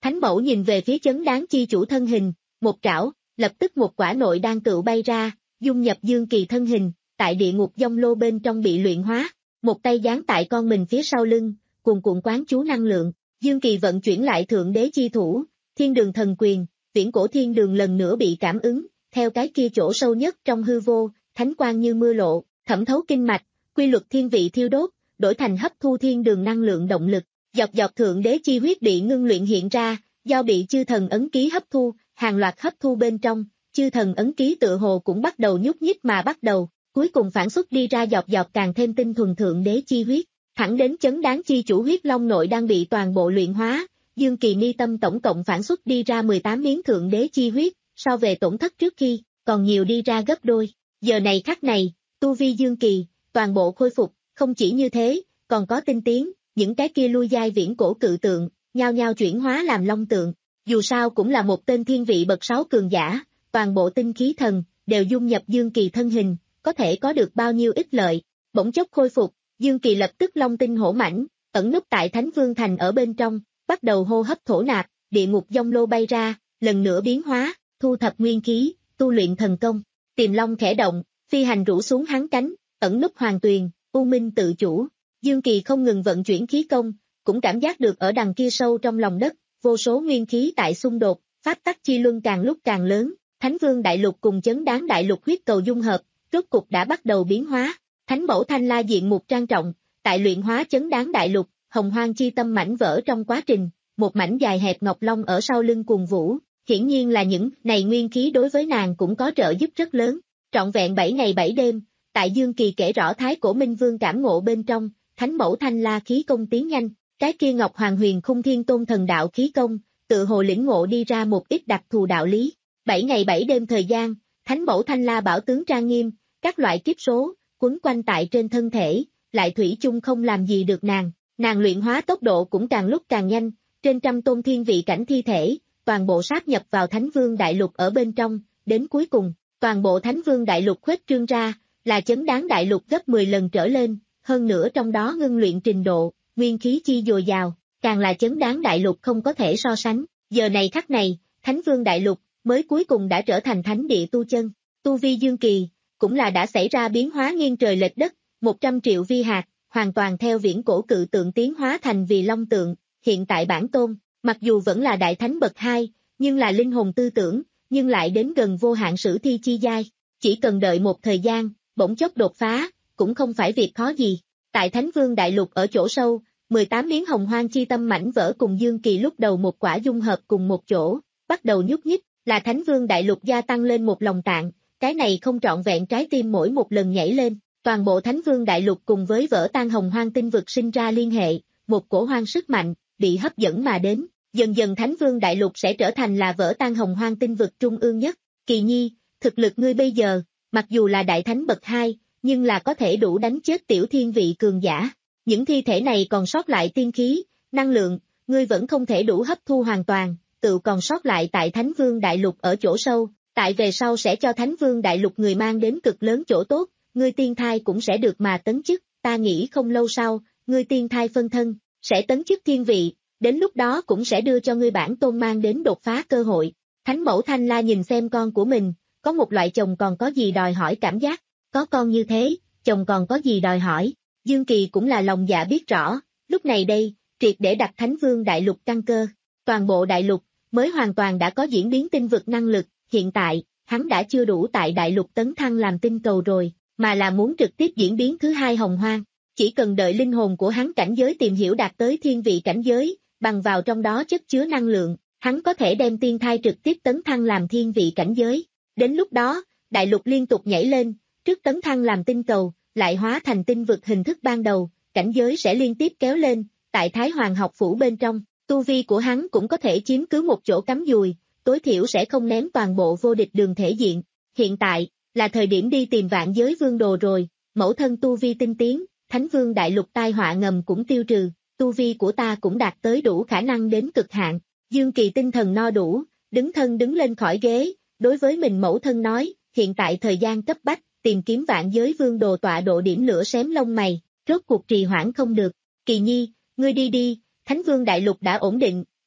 Thánh mẫu nhìn về phía chấn đáng chi chủ thân hình, một trảo, lập tức một quả nội đan cựu bay ra, dung nhập Dương Kỳ thân hình, tại địa ngục dông lô bên trong bị luyện hóa, một tay giáng tại con mình phía sau lưng, cuồn cuộn quán chú năng lượng, Dương Kỳ vận chuyển lại thượng đế chi thủ, thiên đường thần quyền, viễn cổ thiên đường lần nữa bị cảm ứng, theo cái kia chỗ sâu nhất trong hư vô, thánh quang như mưa lộ, thẩm thấu kinh mạch, quy luật thiên vị thiêu đốt, đổi thành hấp thu thiên đường năng lượng động lực, dọc dọc thượng đế chi huyết bị ngưng luyện hiện ra, do bị chư thần ấn ký hấp thu, hàng loạt hấp thu bên trong, chư thần ấn ký tự hồ cũng bắt đầu nhúc nhích mà bắt đầu, cuối cùng phản xuất đi ra dọc dọc càng thêm tinh thuần thượng đế chi huyết, thẳng đến chấn đáng chi chủ huyết long nội đang bị toàn bộ luyện hóa, Dương Kỳ mi tâm tổng cộng phản xuất đi ra mười tám miếng thượng đế chi huyết, so về tổn thất trước khi, còn nhiều đi ra gấp đôi, giờ này khắc này, tu vi Dương Kỳ, toàn bộ khôi phục, không chỉ như thế, còn có tinh tiến, những cái kia lui giai viễn cổ cự tượng, nhao nhao chuyển hóa làm long tượng, dù sao cũng là một tên thiên vị bậc sáu cường giả, toàn bộ tinh khí thần, đều dung nhập Dương Kỳ thân hình, có thể có được bao nhiêu ích lợi, bỗng chốc khôi phục, Dương Kỳ lập tức long tinh hổ mãnh, ẩn núp tại Thánh Vương Thành ở bên trong, bắt đầu hô hấp thổ nạp, địa ngục dông lô bay ra, lần nữa biến hóa, thu thập nguyên khí, tu luyện thần công, Tiềm Long khẽ động, phi hành rũ xuống hắn cánh, ẩn núp hoàng tuyền, u minh tự chủ, Dương Kỳ không ngừng vận chuyển khí công, cũng cảm giác được ở đằng kia sâu trong lòng đất, vô số nguyên khí tại xung đột, pháp tắc chi luân càng lúc càng lớn, Thánh Vương Đại Lục cùng chấn đáng Đại Lục huyết cầu dung hợp, rốt cục đã bắt đầu biến hóa, Thánh Mẫu Thanh La diện mục trang trọng, tại luyện hóa chấn đáng Đại Lục, hồng hoang chi tâm mảnh vỡ trong quá trình, một mảnh dài hẹp ngọc long ở sau lưng cuồng vũ, hiển nhiên là những này nguyên khí đối với nàng cũng có trợ giúp rất lớn, trọn vẹn bảy ngày bảy đêm, tại Dương Kỳ kể rõ Thái Cổ Minh Vương cảm ngộ bên trong, Thánh Mẫu Thanh La khí công tiến nhanh, cái kia Ngọc Hoàng Huyền Khung Thiên Tôn thần đạo khí công, tự hồ lĩnh ngộ đi ra một ít đặc thù đạo lý. Bảy ngày bảy đêm thời gian, Thánh Mẫu Thanh La bảo tướng trang nghiêm, các loại kiếp số, quấn quanh tại trên thân thể, lại thủy chung không làm gì được nàng, nàng luyện hóa tốc độ cũng càng lúc càng nhanh, trên trăm tôn thiên vị cảnh thi thể, toàn bộ sáp nhập vào Thánh Vương Đại Lục ở bên trong, đến cuối cùng, toàn bộ Thánh Vương Đại Lục khuếch trương ra, là chấn đáng Đại Lục gấp mười lần trở lên, hơn nữa trong đó ngưng luyện trình độ, nguyên khí chi dồi dào, càng là chấn đáng Đại Lục không có thể so sánh, giờ này khắc này, Thánh Vương Đại Lục, mới cuối cùng đã trở thành thánh địa tu chân, tu vi Dương Kỳ, cũng là đã xảy ra biến hóa nghiêng trời lệch đất, một trăm triệu vi hạt, hoàn toàn theo viễn cổ cự tượng tiến hóa thành vì long tượng, hiện tại bản tôn, mặc dù vẫn là đại thánh bậc hai, nhưng là linh hồn tư tưởng, nhưng lại đến gần vô hạn sử thi chi giai, chỉ cần đợi một thời gian, bỗng chốc đột phá, cũng không phải việc khó gì. Tại Thánh Vương Đại Lục ở chỗ sâu, mười tám miếng hồng hoang chi tâm mảnh vỡ cùng Dương Kỳ lúc đầu một quả dung hợp cùng một chỗ, bắt đầu nhúc nhích, là Thánh Vương Đại Lục gia tăng lên một lòng tạng, cái này không trọn vẹn trái tim mỗi một lần nhảy lên, toàn bộ Thánh Vương Đại Lục cùng với vỡ tan hồng hoang tinh vực sinh ra liên hệ, một cổ hoang sức mạnh, bị hấp dẫn mà đến, dần dần Thánh Vương Đại Lục sẽ trở thành là vỡ tan hồng hoang tinh vực trung ương nhất. Kỳ Nhi, thực lực ngươi bây giờ, mặc dù là đại thánh bậc hai, nhưng là có thể đủ đánh chết tiểu thiên vị cường giả. Những thi thể này còn sót lại tiên khí, năng lượng, ngươi vẫn không thể đủ hấp thu hoàn toàn, tự còn sót lại tại Thánh Vương Đại Lục ở chỗ sâu, tại về sau sẽ cho Thánh Vương Đại Lục người mang đến cực lớn chỗ tốt, ngươi tiên thai cũng sẽ được mà tấn chức, ta nghĩ không lâu sau, ngươi tiên thai phân thân, sẽ tấn chức thiên vị, đến lúc đó cũng sẽ đưa cho ngươi bản tôn mang đến đột phá cơ hội. Thánh Mẫu Thanh La nhìn xem con của mình, có một loại chồng còn có gì đòi hỏi cảm giác, có con như thế, chồng còn có gì đòi hỏi. Dương Kỳ cũng là lòng dạ biết rõ, lúc này đây, triệt để đặt Thánh Vương Đại Lục căn cơ, toàn bộ Đại Lục, mới hoàn toàn đã có diễn biến tinh vực năng lực, hiện tại, hắn đã chưa đủ tại Đại Lục tấn thăng làm tinh cầu rồi, mà là muốn trực tiếp diễn biến thứ hai hồng hoang, chỉ cần đợi linh hồn của hắn cảnh giới tìm hiểu đạt tới thiên vị cảnh giới, bằng vào trong đó chất chứa năng lượng, hắn có thể đem tiên thai trực tiếp tấn thăng làm thiên vị cảnh giới, đến lúc đó, Đại Lục liên tục nhảy lên, trước tấn thăng làm tinh cầu, lại hóa thành tinh vực hình thức ban đầu, cảnh giới sẽ liên tiếp kéo lên, tại Thái Hoàng học phủ bên trong, tu vi của hắn cũng có thể chiếm cứ một chỗ cắm dùi, tối thiểu sẽ không ném toàn bộ vô địch đường thể diện. Hiện tại, là thời điểm đi tìm vạn giới vương đồ rồi, mẫu thân tu vi tinh tiến, Thánh Vương Đại Lục tai họa ngầm cũng tiêu trừ, tu vi của ta cũng đạt tới đủ khả năng đến cực hạn. Dương Kỳ tinh thần no đủ, đứng thân đứng lên khỏi ghế, đối với mình mẫu thân nói, hiện tại thời gian cấp bách, tìm kiếm vạn giới vương đồ tọa độ điểm lửa xém lông mày, rốt cuộc trì hoãn không được. Kỳ Nhi, ngươi đi đi, Thánh Vương Đại Lục đã ổn định,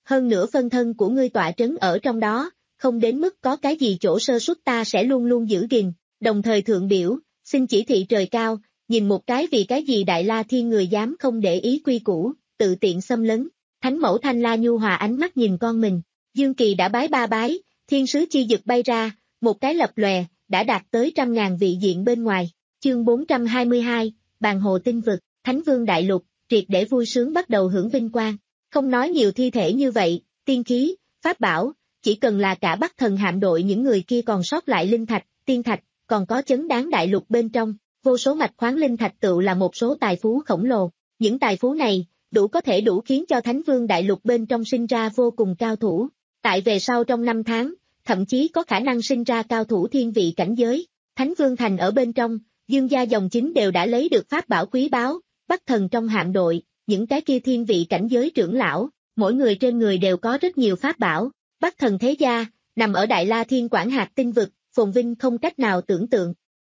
hơn nữa phân thân của ngươi tọa trấn ở trong đó, không đến mức có cái gì chỗ sơ suất ta sẽ luôn luôn giữ gìn, đồng thời thượng biểu, xin chỉ thị trời cao, nhìn một cái vì cái gì Đại La Thiên người dám không để ý quy củ, tự tiện xâm lấn. Thánh mẫu Thanh La nhu hòa ánh mắt nhìn con mình, Dương Kỳ đã bái ba bái, thiên sứ chi dực bay ra, một cái lập lòe, đã đạt tới trăm ngàn vị diện bên ngoài. Chương bốn trăm hai mươi hai, Bàn Hồ Tinh Vực, Thánh Vương Đại Lục, triệt để vui sướng bắt đầu hưởng vinh quang. Không nói nhiều thi thể như vậy, tiên khí, pháp bảo, chỉ cần là cả Bắc Thần hạm đội những người kia còn sót lại linh thạch, tiên thạch, còn có chấn đáng đại lục bên trong, vô số mạch khoáng linh thạch tựu là một số tài phú khổng lồ. Những tài phú này, đủ có thể đủ khiến cho Thánh Vương Đại Lục bên trong sinh ra vô cùng cao thủ. Tại về sau trong năm tháng, thậm chí có khả năng sinh ra cao thủ thiên vị cảnh giới. Thánh Vương Thành ở bên trong, Dương gia dòng chính đều đã lấy được pháp bảo quý báu, Bắc Thần trong hạm đội, những cái kia thiên vị cảnh giới trưởng lão, mỗi người trên người đều có rất nhiều pháp bảo. Bắc Thần thế gia, nằm ở Đại La Thiên quản hạt tinh vực, phồn vinh không cách nào tưởng tượng.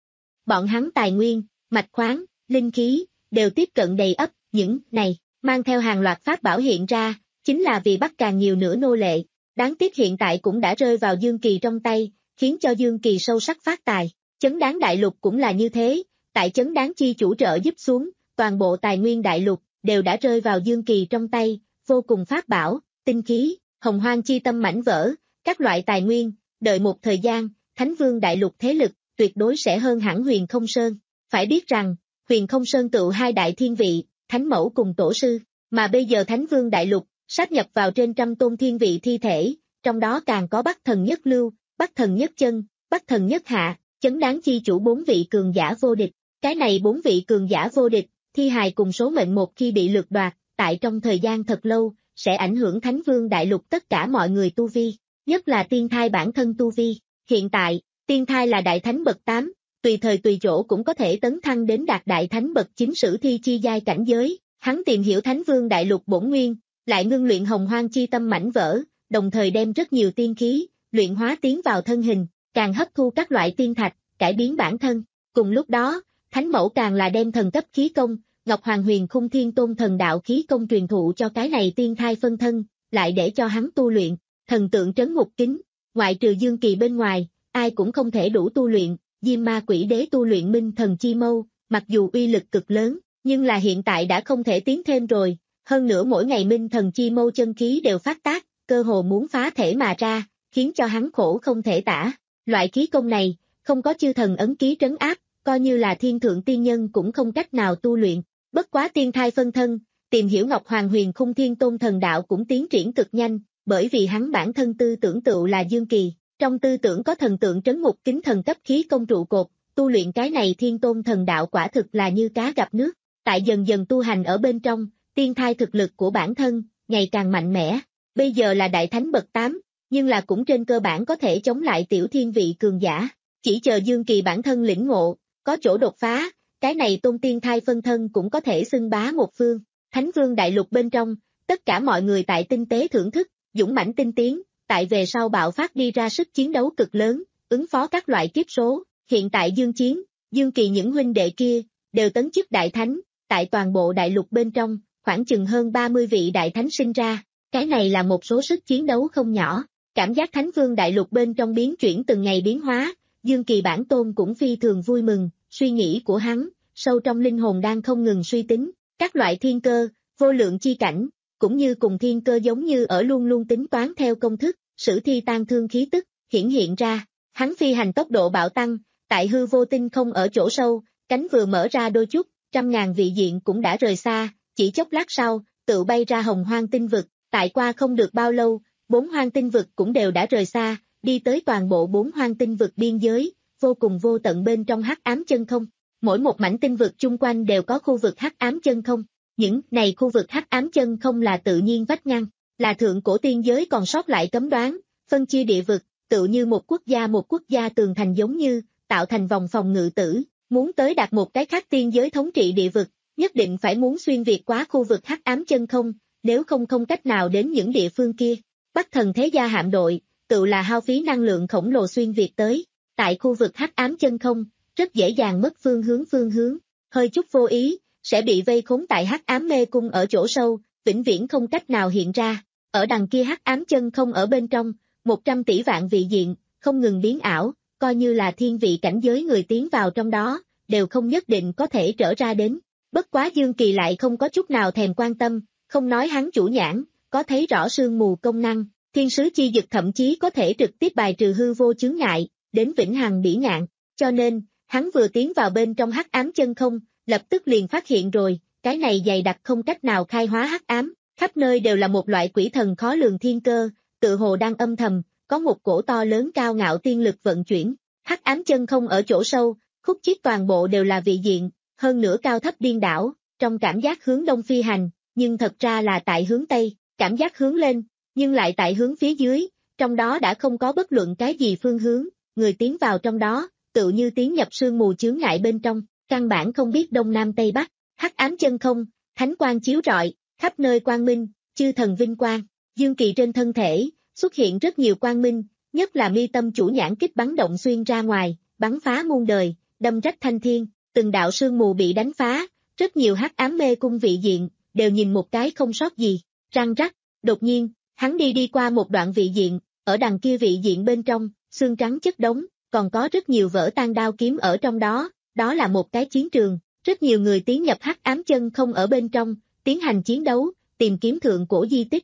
Bọn hắn tài nguyên, mạch khoáng, linh khí, đều tiếp cận đầy ắp, những này, mang theo hàng loạt pháp bảo hiện ra, chính là vì bắt càng nhiều nữa nô lệ. Đáng tiếc hiện tại cũng đã rơi vào Dương Kỳ trong tay, khiến cho Dương Kỳ sâu sắc phát tài. Chấn đáng đại lục cũng là như thế, tại chấn đáng chi chủ trợ giúp xuống, toàn bộ tài nguyên đại lục, đều đã rơi vào Dương Kỳ trong tay, vô cùng pháp bảo, tinh khí, hồng hoang chi tâm mảnh vỡ, các loại tài nguyên, đợi một thời gian, Thánh Vương đại lục thế lực, tuyệt đối sẽ hơn hẳn Huyền Không Sơn. Phải biết rằng, Huyền Không Sơn tựu hai đại thiên vị, Thánh Mẫu cùng Tổ Sư, mà bây giờ Thánh Vương đại lục, sát nhập vào trên trăm tôn thiên vị thi thể, trong đó càng có Bắc Thần Nhất Lưu, Bắc Thần Nhất Chân, Bắc Thần Nhất Hạ, chấn đáng chi chủ bốn vị cường giả vô địch. Cái này bốn vị cường giả vô địch, thi hài cùng số mệnh một khi bị lược đoạt, tại trong thời gian thật lâu, sẽ ảnh hưởng Thánh Vương đại lục tất cả mọi người tu vi, nhất là tiên thai bản thân tu vi. Hiện tại, tiên thai là đại thánh bậc tám, tùy thời tùy chỗ cũng có thể tấn thăng đến đạt đại thánh bậc chín sử thi chi giai cảnh giới. Hắn tìm hiểu Thánh Vương đại lục bổn nguyên, lại ngưng luyện hồng hoang chi tâm mảnh vỡ, đồng thời đem rất nhiều tiên khí, luyện hóa tiến vào thân hình, càng hấp thu các loại tiên thạch, cải biến bản thân. Cùng lúc đó, Thánh Mẫu càng là đem thần cấp khí công, Ngọc Hoàng Huyền Khung Thiên Tôn thần đạo khí công truyền thụ cho cái này tiên thai phân thân, lại để cho hắn tu luyện, thần tượng trấn ngục kính, ngoại trừ Dương Kỳ bên ngoài, ai cũng không thể đủ tu luyện. Diêm Ma Quỷ Đế tu luyện Minh Thần Chi Mâu, mặc dù uy lực cực lớn, nhưng là hiện tại đã không thể tiến thêm rồi, hơn nữa mỗi ngày Minh Thần Chi Mâu chân khí đều phát tác, cơ hồ muốn phá thể mà ra, khiến cho hắn khổ không thể tả. Loại khí công này, không có chư thần ấn ký trấn áp, coi như là thiên thượng tiên nhân cũng không cách nào tu luyện. Bất quá tiên thai phân thân, tìm hiểu Ngọc Hoàng Huyền Khung Thiên Tôn thần đạo cũng tiến triển cực nhanh, bởi vì hắn bản thân tư tưởng tựu là Dương Kỳ, trong tư tưởng có thần tượng trấn ngục kính thần cấp khí công trụ cột, tu luyện cái này Thiên Tôn thần đạo quả thực là như cá gặp nước. Tại dần dần tu hành ở bên trong, tiên thai thực lực của bản thân, ngày càng mạnh mẽ, bây giờ là đại thánh bậc tám, nhưng là cũng trên cơ bản có thể chống lại tiểu thiên vị cường giả, chỉ chờ Dương Kỳ bản thân lĩnh ngộ, có chỗ đột phá, cái này tôn tiên thai phân thân cũng có thể xưng bá một phương. Thánh Vương đại lục bên trong, tất cả mọi người tại tinh tế thưởng thức, dũng mãnh tinh tiến, tại về sau bạo phát đi ra sức chiến đấu cực lớn, ứng phó các loại kiếp số. Hiện tại Dương Chiến, Dương Kỳ những huynh đệ kia, đều tấn chức đại thánh, tại toàn bộ đại lục bên trong, khoảng chừng hơn ba mươi vị đại thánh sinh ra, cái này là một số sức chiến đấu không nhỏ. Cảm giác Thánh Vương đại lục bên trong biến chuyển từng ngày biến hóa, Dương Kỳ bản tôn cũng phi thường vui mừng, suy nghĩ của hắn, sâu trong linh hồn đang không ngừng suy tính, các loại thiên cơ, vô lượng chi cảnh, cũng như cùng thiên cơ giống như ở luôn luôn tính toán theo công thức, sử thi tan thương khí tức, hiển hiện ra, hắn phi hành tốc độ bạo tăng, tại hư vô tinh không ở chỗ sâu, cánh vừa mở ra đôi chút, trăm ngàn vị diện cũng đã rời xa, chỉ chốc lát sau, tự bay ra hồng hoang tinh vực, tại qua không được bao lâu, bốn hoang tinh vực cũng đều đã rời xa, đi tới toàn bộ bốn hoang tinh vực biên giới, vô cùng vô tận bên trong hắc ám chân không. Mỗi một mảnh tinh vực chung quanh đều có khu vực hắc ám chân không. Những này khu vực hắc ám chân không là tự nhiên vách ngăn, là thượng cổ tiên giới còn sót lại cấm đoán, phân chia địa vực, tự như một quốc gia một quốc gia tường thành giống như, tạo thành vòng phòng ngự tử, muốn tới đạt một cái khác tiên giới thống trị địa vực, nhất định phải muốn xuyên việt qua khu vực hắc ám chân không, nếu không không cách nào đến những địa phương kia. Bắc Thần thế gia hạm đội, tự là hao phí năng lượng khổng lồ xuyên việt tới, tại khu vực hắc ám chân không, rất dễ dàng mất phương hướng phương hướng, hơi chút vô ý, sẽ bị vây khốn tại hắc ám mê cung ở chỗ sâu, vĩnh viễn không cách nào hiện ra. ở đằng kia hắc ám chân không ở bên trong, một trăm tỷ vạn vị diện, không ngừng biến ảo, coi như là thiên vị cảnh giới người tiến vào trong đó, đều không nhất định có thể trở ra đến. Bất quá Dương Kỳ lại không có chút nào thèm quan tâm, không nói hắn chủ nhãn, có thấy rõ sương mù công năng, thiên sứ chi dực thậm chí có thể trực tiếp bài trừ hư vô chướng ngại, đến vĩnh hằng bỉ ngạn, cho nên, hắn vừa tiến vào bên trong hắc ám chân không, lập tức liền phát hiện rồi, cái này dày đặc không cách nào khai hóa hắc ám, khắp nơi đều là một loại quỷ thần khó lường thiên cơ, tự hồ đang âm thầm, có một cổ to lớn cao ngạo tiên lực vận chuyển, hắc ám chân không ở chỗ sâu, khúc chiết toàn bộ đều là vị diện, hơn nữa cao thấp điên đảo, trong cảm giác hướng đông phi hành, nhưng thật ra là tại hướng tây, cảm giác hướng lên, nhưng lại tại hướng phía dưới, trong đó đã không có bất luận cái gì phương hướng, người tiến vào trong đó, tự như tiến nhập sương mù chướng ngại bên trong, căn bản không biết đông nam tây bắc, hắc ám chân không, thánh quang chiếu rọi, khắp nơi quang minh, chư thần vinh quang, Dương Kỳ trên thân thể, xuất hiện rất nhiều quang minh, nhất là mi tâm chủ nhãn kích bắn động xuyên ra ngoài, bắn phá muôn đời, đâm rách thanh thiên, từng đạo sương mù bị đánh phá, rất nhiều hắc ám mê cung vị diện, đều nhìn một cái không sót gì, răng rắc, đột nhiên, hắn đi đi qua một đoạn vị diện, ở đằng kia vị diện bên trong, xương trắng chất đống, còn có rất nhiều vỡ tan đao kiếm ở trong đó, đó là một cái chiến trường, rất nhiều người tiến nhập hắc ám chân không ở bên trong, tiến hành chiến đấu, tìm kiếm thượng cổ di tích.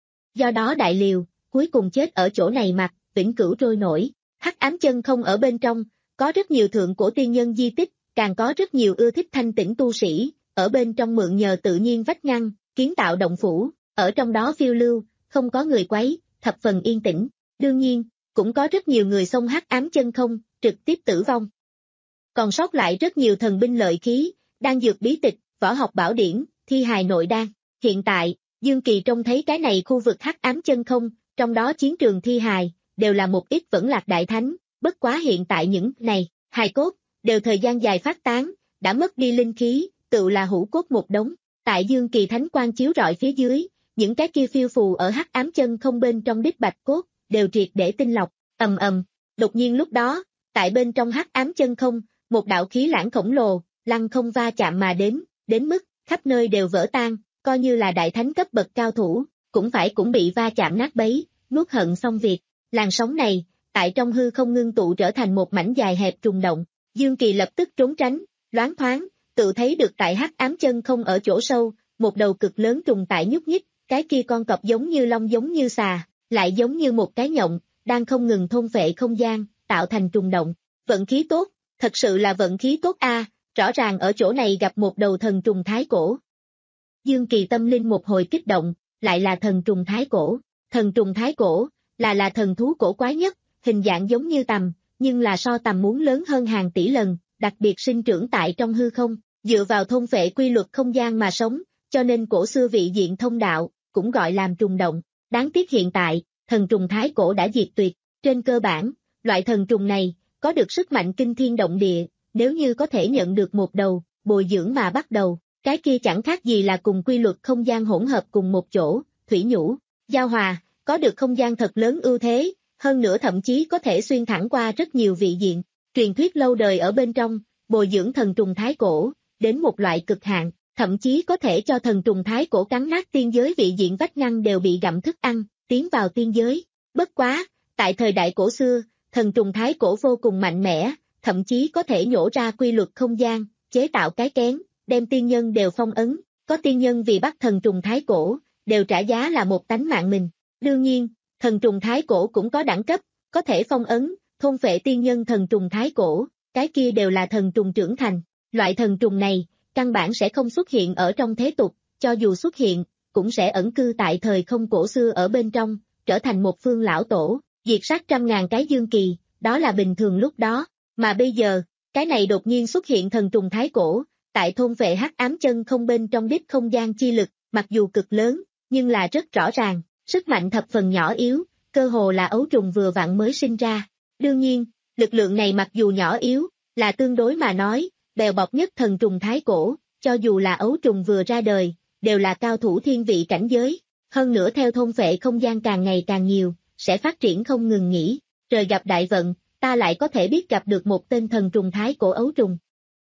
Do đó đại liều, cuối cùng chết ở chỗ này mặt, vĩnh cửu trôi nổi, hắc ám chân không ở bên trong, có rất nhiều thượng cổ tiên nhân di tích, càng có rất nhiều ưa thích thanh tĩnh tu sĩ, ở bên trong mượn nhờ tự nhiên vách ngăn, kiến tạo động phủ, ở trong đó phiêu lưu, không có người quấy, thập phần yên tĩnh. Đương nhiên, cũng có rất nhiều người xông hắc ám chân không, trực tiếp tử vong. Còn sót lại rất nhiều thần binh lợi khí, đan dược bí tịch, võ học bảo điển, thi hài nội đan. Hiện tại, Dương Kỳ trông thấy cái này khu vực hắc ám chân không, trong đó chiến trường thi hài, đều là một ít vẫn lạc đại thánh, bất quá hiện tại những này, hài cốt, đều thời gian dài phát tán, đã mất đi linh khí, tự là hũ cốt một đống. Tại Dương Kỳ thánh quang chiếu rọi phía dưới, những cái kia phiêu phù ở hắc ám chân không bên trong đích bạch cốt, đều triệt để tinh lọc, ầm ầm. Đột nhiên lúc đó, tại bên trong hắc ám chân không, một đạo khí lãng khổng lồ, lăng không va chạm mà đến, đến mức khắp nơi đều vỡ tan, coi như là đại thánh cấp bậc cao thủ, cũng phải cũng bị va chạm nát bấy, nuốt hận xong việc. Làn sóng này, tại trong hư không ngưng tụ trở thành một mảnh dài hẹp trùng động, Dương Kỳ lập tức trốn tránh, loáng thoáng, tự thấy được tại hắc ám chân không ở chỗ sâu, một đầu cực lớn trùng tại nhúc nhích, cái kia con cọp giống như long giống như xà, lại giống như một cái nhộng, đang không ngừng thôn phệ không gian, tạo thành trùng động. Vận khí tốt, thật sự là vận khí tốt a, rõ ràng ở chỗ này gặp một đầu thần trùng thái cổ. Dương Kỳ tâm linh một hồi kích động, lại là thần trùng thái cổ. Thần trùng thái cổ, là là thần thú cổ quái nhất, hình dạng giống như tằm, nhưng là so tằm muốn lớn hơn hàng tỷ lần, đặc biệt sinh trưởng tại trong hư không, dựa vào thôn phệ quy luật không gian mà sống, cho nên cổ xưa vị diện thông đạo, cũng gọi làm trùng động. Đáng tiếc hiện tại, thần trùng thái cổ đã diệt tuyệt, trên cơ bản, loại thần trùng này, có được sức mạnh kinh thiên động địa, nếu như có thể nhận được một đầu, bồi dưỡng mà bắt đầu, cái kia chẳng khác gì là cùng quy luật không gian hỗn hợp cùng một chỗ, thủy nhũ, giao hòa, có được không gian thật lớn ưu thế, hơn nữa thậm chí có thể xuyên thẳng qua rất nhiều vị diện, truyền thuyết lâu đời ở bên trong, bồi dưỡng thần trùng thái cổ, đến một loại cực hạn, thậm chí có thể cho thần trùng thái cổ cắn nát tiên giới vị diện vách ngăn đều bị gặm thức ăn, tiến vào tiên giới. Bất quá, tại thời đại cổ xưa, thần trùng thái cổ vô cùng mạnh mẽ, thậm chí có thể nhổ ra quy luật không gian, chế tạo cái kén, đem tiên nhân đều phong ấn, có tiên nhân vì bắt thần trùng thái cổ, đều trả giá là một tánh mạng mình. Đương nhiên, thần trùng thái cổ cũng có đẳng cấp, có thể phong ấn, thôn phệ tiên nhân thần trùng thái cổ, cái kia đều là thần trùng trưởng thành. Loại thần trùng này, căn bản sẽ không xuất hiện ở trong thế tục, cho dù xuất hiện, cũng sẽ ẩn cư tại thời không cổ xưa ở bên trong, trở thành một phương lão tổ, diệt sát trăm ngàn cái Dương Kỳ, đó là bình thường lúc đó. Mà bây giờ, cái này đột nhiên xuất hiện thần trùng thái cổ, tại thôn vệ hắc ám chân không bên trong đích không gian chi lực, mặc dù cực lớn, nhưng là rất rõ ràng, sức mạnh thập phần nhỏ yếu, cơ hồ là ấu trùng vừa vặn mới sinh ra. Đương nhiên, lực lượng này mặc dù nhỏ yếu, là tương đối mà nói, bèo bọc nhất thần trùng thái cổ, cho dù là ấu trùng vừa ra đời, đều là cao thủ thiên vị cảnh giới, hơn nữa theo thôn vệ không gian càng ngày càng nhiều, sẽ phát triển không ngừng nghỉ, trời gặp đại vận, ta lại có thể biết gặp được một tên thần trùng thái cổ ấu trùng.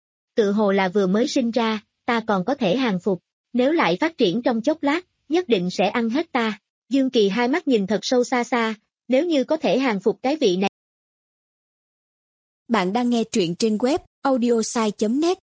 Tự hồ là vừa mới sinh ra, ta còn có thể hàng phục, nếu lại phát triển trong chốc lát, nhất định sẽ ăn hết ta. Dương Kỳ hai mắt nhìn thật sâu xa xa, nếu như có thể hàng phục cái vị này. Bạn đang nghe truyện trên web audiosai chấm net.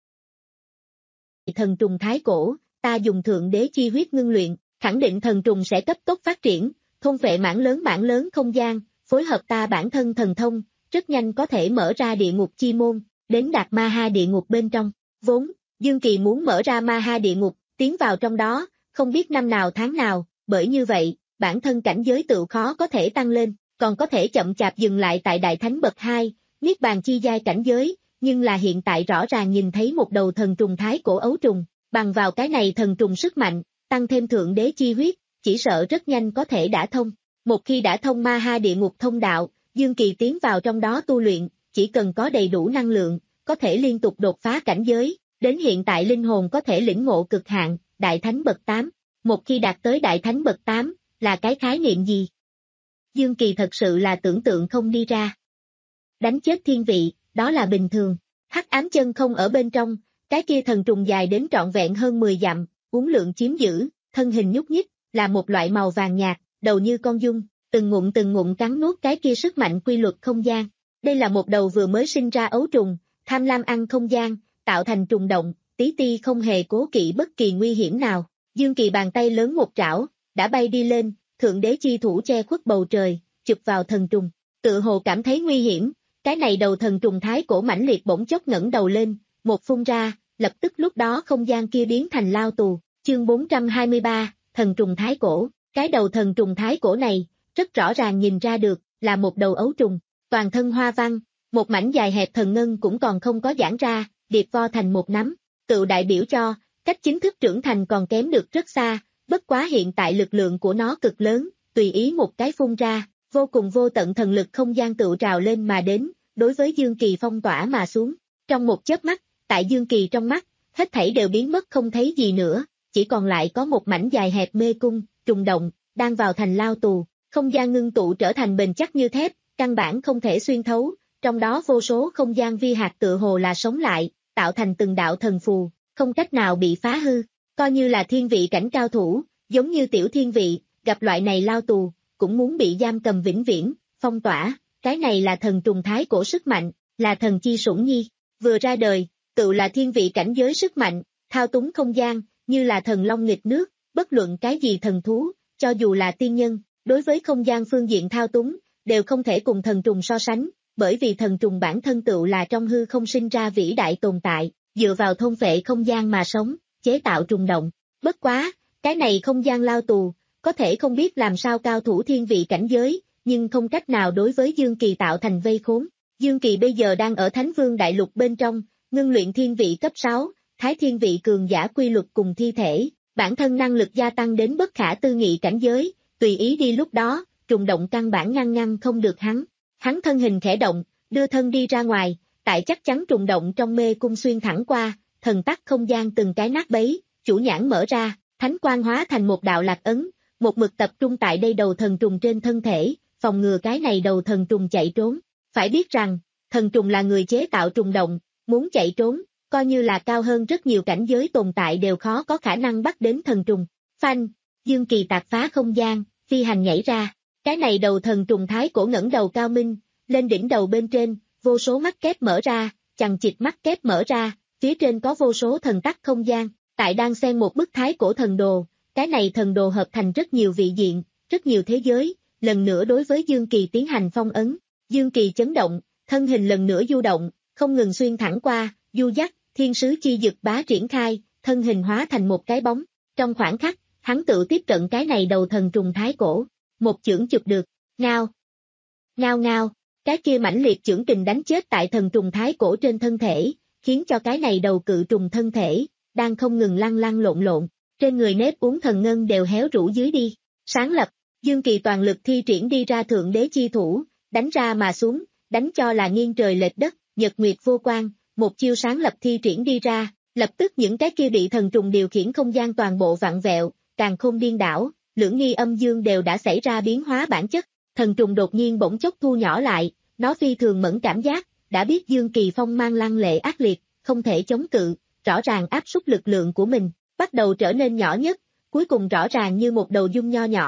Thần trùng thái cổ, ta dùng thượng đế chi huyết ngưng luyện, khẳng định thần trùng sẽ cấp tốc phát triển, thôn vệ mảng lớn mảng lớn không gian, phối hợp ta bản thân thần thông, rất nhanh có thể mở ra địa ngục chi môn, đến đạt ma ha địa ngục bên trong. Vốn, Dương Kỳ muốn mở ra ma ha địa ngục, tiến vào trong đó, không biết năm nào tháng nào, bởi như vậy, bản thân cảnh giới tự khó có thể tăng lên, còn có thể chậm chạp dừng lại tại đại thánh bậc hai, niết bàn chi giai cảnh giới, nhưng là hiện tại rõ ràng nhìn thấy một đầu thần trùng thái cổ ấu trùng, bằng vào cái này thần trùng sức mạnh, tăng thêm thượng đế chi huyết, chỉ sợ rất nhanh có thể đả thông. Một khi đã thông ma ha địa ngục thông đạo, Dương Kỳ tiến vào trong đó tu luyện, chỉ cần có đầy đủ năng lượng, có thể liên tục đột phá cảnh giới, đến hiện tại linh hồn có thể lĩnh ngộ cực hạn, đại thánh bậc tám. Một khi đạt tới đại thánh bậc tám, là cái khái niệm gì? Dương Kỳ thật sự là tưởng tượng không đi ra. Đánh chết thiên vị, đó là bình thường. Hắc ám chân không ở bên trong, cái kia thần trùng dài đến trọn vẹn hơn mười dặm, uốn lượn chiếm giữ, thân hình nhúc nhích, là một loại màu vàng nhạt, đầu như con giun, từng ngụm từng ngụm cắn nuốt cái kia sức mạnh quy luật không gian. Đây là một đầu vừa mới sinh ra ấu trùng, tham lam ăn không gian, tạo thành trùng động, tí ti không hề cố kỵ bất kỳ nguy hiểm nào. Dương Kỳ bàn tay lớn một trảo, đã bay đi lên, thượng đế chi thủ che khuất bầu trời, chụp vào thần trùng. Tự hồ cảm thấy nguy hiểm, cái này đầu thần trùng thái cổ mãnh liệt bỗng chốc ngẩng đầu lên, một phun ra, lập tức lúc đó không gian kia biến thành lao tù. Chương bốn trăm hai mươi ba, thần trùng thái cổ. Cái đầu thần trùng thái cổ này, rất rõ ràng nhìn ra được, là một đầu ấu trùng, toàn thân hoa văn, một mảnh dài hẹp thần ngân cũng còn không có giãn ra, điệp vo thành một nắm, tự đại biểu cho, cách chính thức trưởng thành còn kém được rất xa, bất quá hiện tại lực lượng của nó cực lớn, tùy ý một cái phun ra, vô cùng vô tận thần lực không gian tự trào lên mà đến, đối với Dương Kỳ phong tỏa mà xuống. Trong một chớp mắt, tại Dương Kỳ trong mắt, hết thảy đều biến mất không thấy gì nữa, chỉ còn lại có một mảnh dài hẹp mê cung, trùng động, đang vào thành lao tù, không gian ngưng tụ trở thành bền chắc như thép, căn bản không thể xuyên thấu, trong đó vô số không gian vi hạt tựa hồ là sống lại, tạo thành từng đạo thần phù, không cách nào bị phá hư, coi như là thiên vị cảnh cao thủ, giống như tiểu thiên vị, gặp loại này lao tù, cũng muốn bị giam cầm vĩnh viễn, phong tỏa, cái này là thần trùng thái cổ sức mạnh, là thần chi sủng nhi, vừa ra đời, tự là thiên vị cảnh giới sức mạnh, thao túng không gian, như là thần long nghịch nước, bất luận cái gì thần thú, cho dù là tiên nhân, đối với không gian phương diện thao túng, đều không thể cùng thần trùng so sánh, bởi vì thần trùng bản thân tự là trong hư không sinh ra vĩ đại tồn tại, dựa vào thôn phệ không gian mà sống, chế tạo trùng động. Bất quá, cái này không gian lao tù, có thể không biết làm sao cao thủ thiên vị cảnh giới, nhưng không cách nào đối với Dương Kỳ tạo thành vây khốn. Dương Kỳ bây giờ đang ở Thánh Vương Đại Lục bên trong, ngưng luyện thiên vị cấp sáu, thái thiên vị cường giả quy luật cùng thi thể, bản thân năng lực gia tăng đến bất khả tư nghị cảnh giới, tùy ý đi lúc đó, trùng động căn bản ngăn ngăn không được hắn. Hắn thân hình khẽ động, đưa thân đi ra ngoài, tại chắc chắn trùng động trong mê cung xuyên thẳng qua, thần tắc không gian từng cái nát bấy, chủ nhãn mở ra, thánh quang hóa thành một đạo lạc ấn, một mực tập trung tại đây đầu thần trùng trên thân thể, phòng ngừa cái này đầu thần trùng chạy trốn. Phải biết rằng, thần trùng là người chế tạo trùng động, muốn chạy trốn, coi như là cao hơn rất nhiều cảnh giới tồn tại đều khó có khả năng bắt đến thần trùng. Phanh, Dương Kỳ tạc phá không gian, phi hành nhảy ra, cái này đầu thần trùng thái cổ ngẩng đầu cao minh, lên đỉnh đầu bên trên, vô số mắt kép mở ra, chằng chịt mắt kép mở ra, phía trên có vô số thần tắc không gian, tại đang xen một bức thái cổ thần đồ, cái này thần đồ hợp thành rất nhiều vị diện, rất nhiều thế giới, lần nữa đối với Dương Kỳ tiến hành phong ấn. Dương Kỳ chấn động, thân hình lần nữa du động, không ngừng xuyên thẳng qua, du dắt, thiên sứ chi dực bá triển khai, thân hình hóa thành một cái bóng. Trong khoảnh khắc, hắn tự tiếp cận cái này đầu thần trùng thái cổ, một chưởng chụp được, ngao, ngao ngao, cái kia mãnh liệt chưởng kình đánh chết tại thần trùng thái cổ trên thân thể, khiến cho cái này đầu cự trùng thân thể, đang không ngừng lăn lăn lộn lộn, trên người nếp uống thần ngân đều héo rũ dưới đi. Sáng lập, Dương Kỳ toàn lực thi triển đi ra thượng đế chi thủ, đánh ra mà xuống, đánh cho là nghiêng trời lệch đất, nhật nguyệt vô quan, một chiêu sáng lập thi triển đi ra, lập tức những cái kia bị thần trùng điều khiển không gian toàn bộ vặn vẹo, càn khôn điên đảo, lưỡng nghi âm dương đều đã xảy ra biến hóa bản chất, thần trùng đột nhiên bỗng chốc thu nhỏ lại, nó phi thường mẫn cảm giác, đã biết Dương Kỳ phong mang lăng lệ ác liệt, không thể chống cự, rõ ràng áp suất lực lượng của mình, bắt đầu trở nên nhỏ nhất, cuối cùng rõ ràng như một đầu dung nho nhỏ,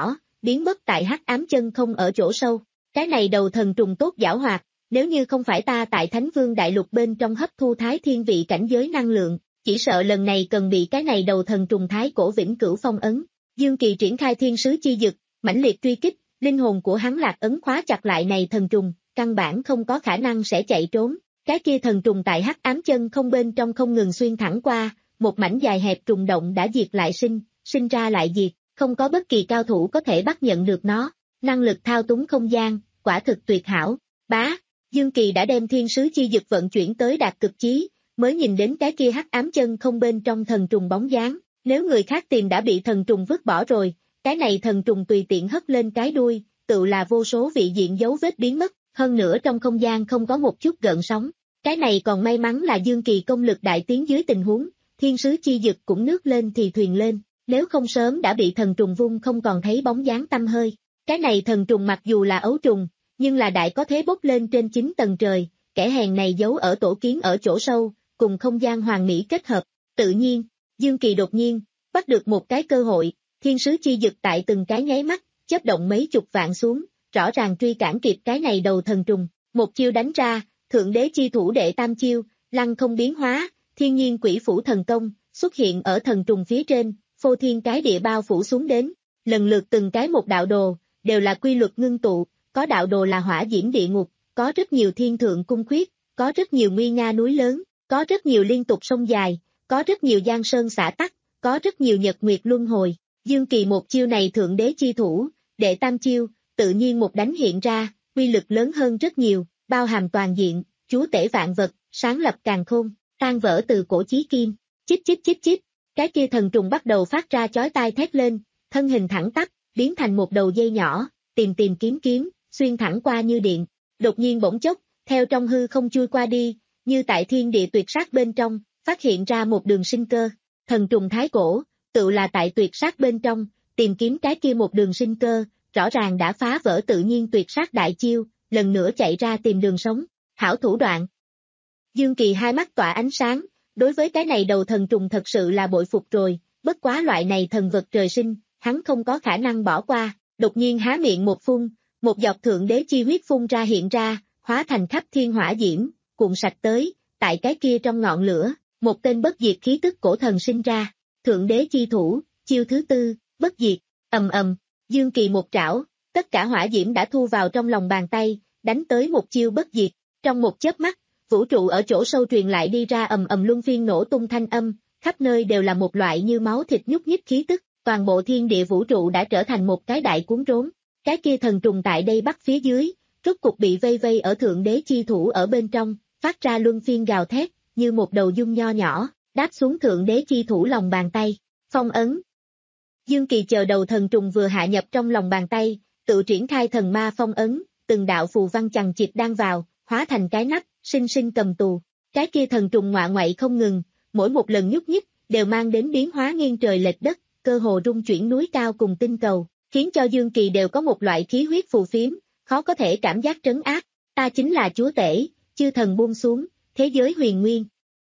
biến mất tại hắc ám chân không ở chỗ sâu. Cái này đầu thần trùng tốt giảo hoạt, nếu như không phải ta tại Thánh Vương Đại Lục bên trong hấp thu thái thiên vị cảnh giới năng lượng, chỉ sợ lần này cần bị cái này đầu thần trùng thái cổ vĩnh cửu phong ấn. Dương Kỳ triển khai thiên sứ chi dực, mãnh liệt truy kích, linh hồn của hắn lạc ấn khóa chặt lại này thần trùng, căn bản không có khả năng sẽ chạy trốn. Cái kia thần trùng tại hắc ám chân không bên trong không ngừng xuyên thẳng qua, một mảnh dài hẹp trùng động đã diệt lại sinh, sinh ra lại diệt, không có bất kỳ cao thủ có thể bắt nhận được nó. Năng lực thao túng không gian, quả thực tuyệt hảo. Bá, Dương Kỳ đã đem thiên sứ chi dực vận chuyển tới đạt cực chí, mới nhìn đến cái kia hắc ám chân không bên trong thần trùng bóng dáng. Nếu người khác tìm đã bị thần trùng vứt bỏ rồi, cái này thần trùng tùy tiện hất lên cái đuôi, tự là vô số vị diện dấu vết biến mất, hơn nữa trong không gian không có một chút gợn sóng. Cái này còn may mắn là Dương Kỳ công lực đại tiến dưới tình huống, thiên sứ chi dực cũng nước lên thì thuyền lên, nếu không sớm đã bị thần trùng vung không còn thấy bóng dáng tăm hơi. Cái này thần trùng mặc dù là ấu trùng, nhưng là đại có thế bốc lên trên chín tầng trời, kẻ hèn này giấu ở tổ kiến ở chỗ sâu, cùng không gian hoàn mỹ kết hợp. Tự nhiên, Dương Kỳ đột nhiên, bắt được một cái cơ hội, thiên sứ chi dực tại từng cái nháy mắt, chớp động mấy chục vạn xuống, rõ ràng truy cản kịp cái này đầu thần trùng, một chiêu đánh ra, thượng đế chi thủ đệ tam chiêu, lăng không biến hóa, thiên nhiên quỷ phủ thần công, xuất hiện ở thần trùng phía trên, phô thiên cái địa bao phủ xuống đến, lần lượt từng cái một đạo đồ, đều là quy luật ngưng tụ, có đạo đồ là hỏa diễm địa ngục, có rất nhiều thiên thượng cung khuyết, có rất nhiều nguy nga núi lớn, có rất nhiều liên tục sông dài, có rất nhiều giang sơn xả tắc, có rất nhiều nhật nguyệt luân hồi. Dương Kỳ một chiêu này thượng đế chi thủ, đệ tam chiêu, tự nhiên một đánh hiện ra, quy lực lớn hơn rất nhiều, bao hàm toàn diện, chúa tể vạn vật, sáng lập càn khôn, tan vỡ từ cổ chí kim. Chích chích chích chích, cái kia thần trùng bắt đầu phát ra chói tai thét lên, thân hình thẳng tắp, biến thành một đầu dây nhỏ, tìm tìm kiếm kiếm, xuyên thẳng qua như điện. Đột nhiên bỗng chốc, theo trong hư không chui qua đi, như tại thiên địa tuyệt sát bên trong, phát hiện ra một đường sinh cơ. Thần trùng thái cổ, tự là tại tuyệt sát bên trong, tìm kiếm cái kia một đường sinh cơ, rõ ràng đã phá vỡ tự nhiên tuyệt sát đại chiêu, lần nữa chạy ra tìm đường sống. Hảo thủ đoạn. Dương Kỳ hai mắt tỏa ánh sáng, đối với cái này đầu thần trùng thật sự là bội phục rồi, bất quá loại này thần vật trời sinh, hắn không có khả năng bỏ qua. Đột nhiên há miệng một phun, một giọt thượng đế chi huyết phun ra hiện ra, hóa thành khắp thiên hỏa diễm, cuộn sạch tới, tại cái kia trong ngọn lửa, một tên bất diệt khí tức cổ thần sinh ra. Thượng đế chi thủ, chiêu thứ tư, bất diệt, ầm ầm, Dương Kỳ một trảo, tất cả hỏa diễm đã thu vào trong lòng bàn tay, đánh tới một chiêu bất diệt. Trong một chớp mắt, vũ trụ ở chỗ sâu truyền lại đi ra ầm ầm luân phiên nổ tung thanh âm, khắp nơi đều là một loại như máu thịt nhúc nhích khí tức, toàn bộ thiên địa vũ trụ đã trở thành một cái đại cuốn rốn. Cái kia thần trùng tại đây bắt phía dưới, rốt cục bị vây vây ở thượng đế chi thủ ở bên trong, phát ra luân phiên gào thét, như một đầu dung nho nhỏ, đáp xuống thượng đế chi thủ lòng bàn tay. Phong ấn. Dương Kỳ chờ đầu thần trùng vừa hạ nhập trong lòng bàn tay, tự triển khai thần ma phong ấn, từng đạo phù văn chằng chịt đang vào, hóa thành cái nắp, sinh sinh cầm tù. Cái kia thần trùng ngoạ ngoại không ngừng, mỗi một lần nhúc nhích, đều mang đến biến hóa nghiêng trời lệch đất, cơ hồ rung chuyển núi cao cùng tinh cầu, khiến cho Dương Kỳ đều có một loại khí huyết phù phiếm, khó có thể cảm giác trấn áp. Ta chính là chúa tể, chư thần buông xuống, thế giới huyền nguyên.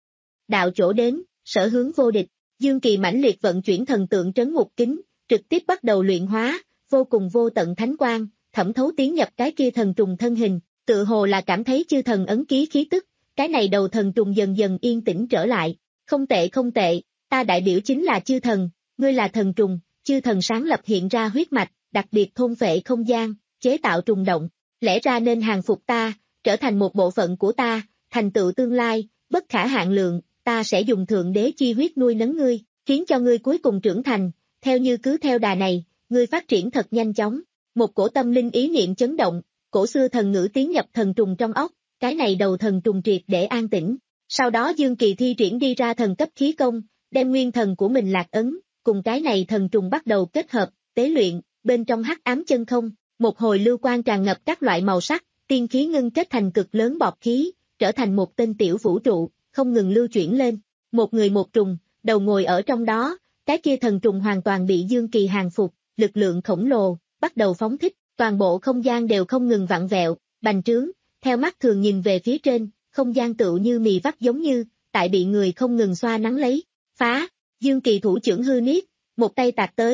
Đạo chỗ đến, sở hướng vô địch, Dương Kỳ mãnh liệt vận chuyển thần tượng trấn ngục kính, trực tiếp bắt đầu luyện hóa, vô cùng vô tận thánh quang, thẩm thấu tiến nhập cái kia thần trùng thân hình, tự hồ là cảm thấy chư thần ấn ký khí tức, cái này đầu thần trùng dần dần yên tĩnh trở lại. Không tệ không tệ, ta đại biểu chính là chư thần, ngươi là thần trùng, chư thần sáng lập hiện ra huyết mạch, đặc biệt thôn phệ không gian, chế tạo trùng động, lẽ ra nên hàng phục ta, trở thành một bộ phận của ta, thành tựu tương lai, bất khả hạn lượng, ta sẽ dùng thượng đế chi huyết nuôi nấng ngươi, khiến cho ngươi cuối cùng trưởng thành, theo như cứ theo đà này, ngươi phát triển thật nhanh chóng. Một cổ tâm linh ý niệm chấn động, cổ xưa thần ngữ tiến nhập thần trùng trong óc, cái này đầu thần trùng triệt để an tĩnh. Sau đó Dương Kỳ thi triển đi ra thần cấp khí công, đem nguyên thần của mình lạc ấn, cùng cái này thần trùng bắt đầu kết hợp, tế luyện, bên trong hắc ám chân không, một hồi lưu quang tràn ngập các loại màu sắc, tiên khí ngưng kết thành cực lớn bọt khí, trở thành một tên tiểu vũ trụ, không ngừng lưu chuyển lên. Một người một trùng, đầu ngồi ở trong đó, cái kia thần trùng hoàn toàn bị Dương Kỳ hàng phục, lực lượng khổng lồ, bắt đầu phóng thích, toàn bộ không gian đều không ngừng vặn vẹo, bành trướng, theo mắt thường nhìn về phía trên, không gian tựu như mì vắt giống như, tại bị người không ngừng xoa nắng lấy. Phá, Dương Kỳ thủ trưởng hư niết, một tay tạt tới,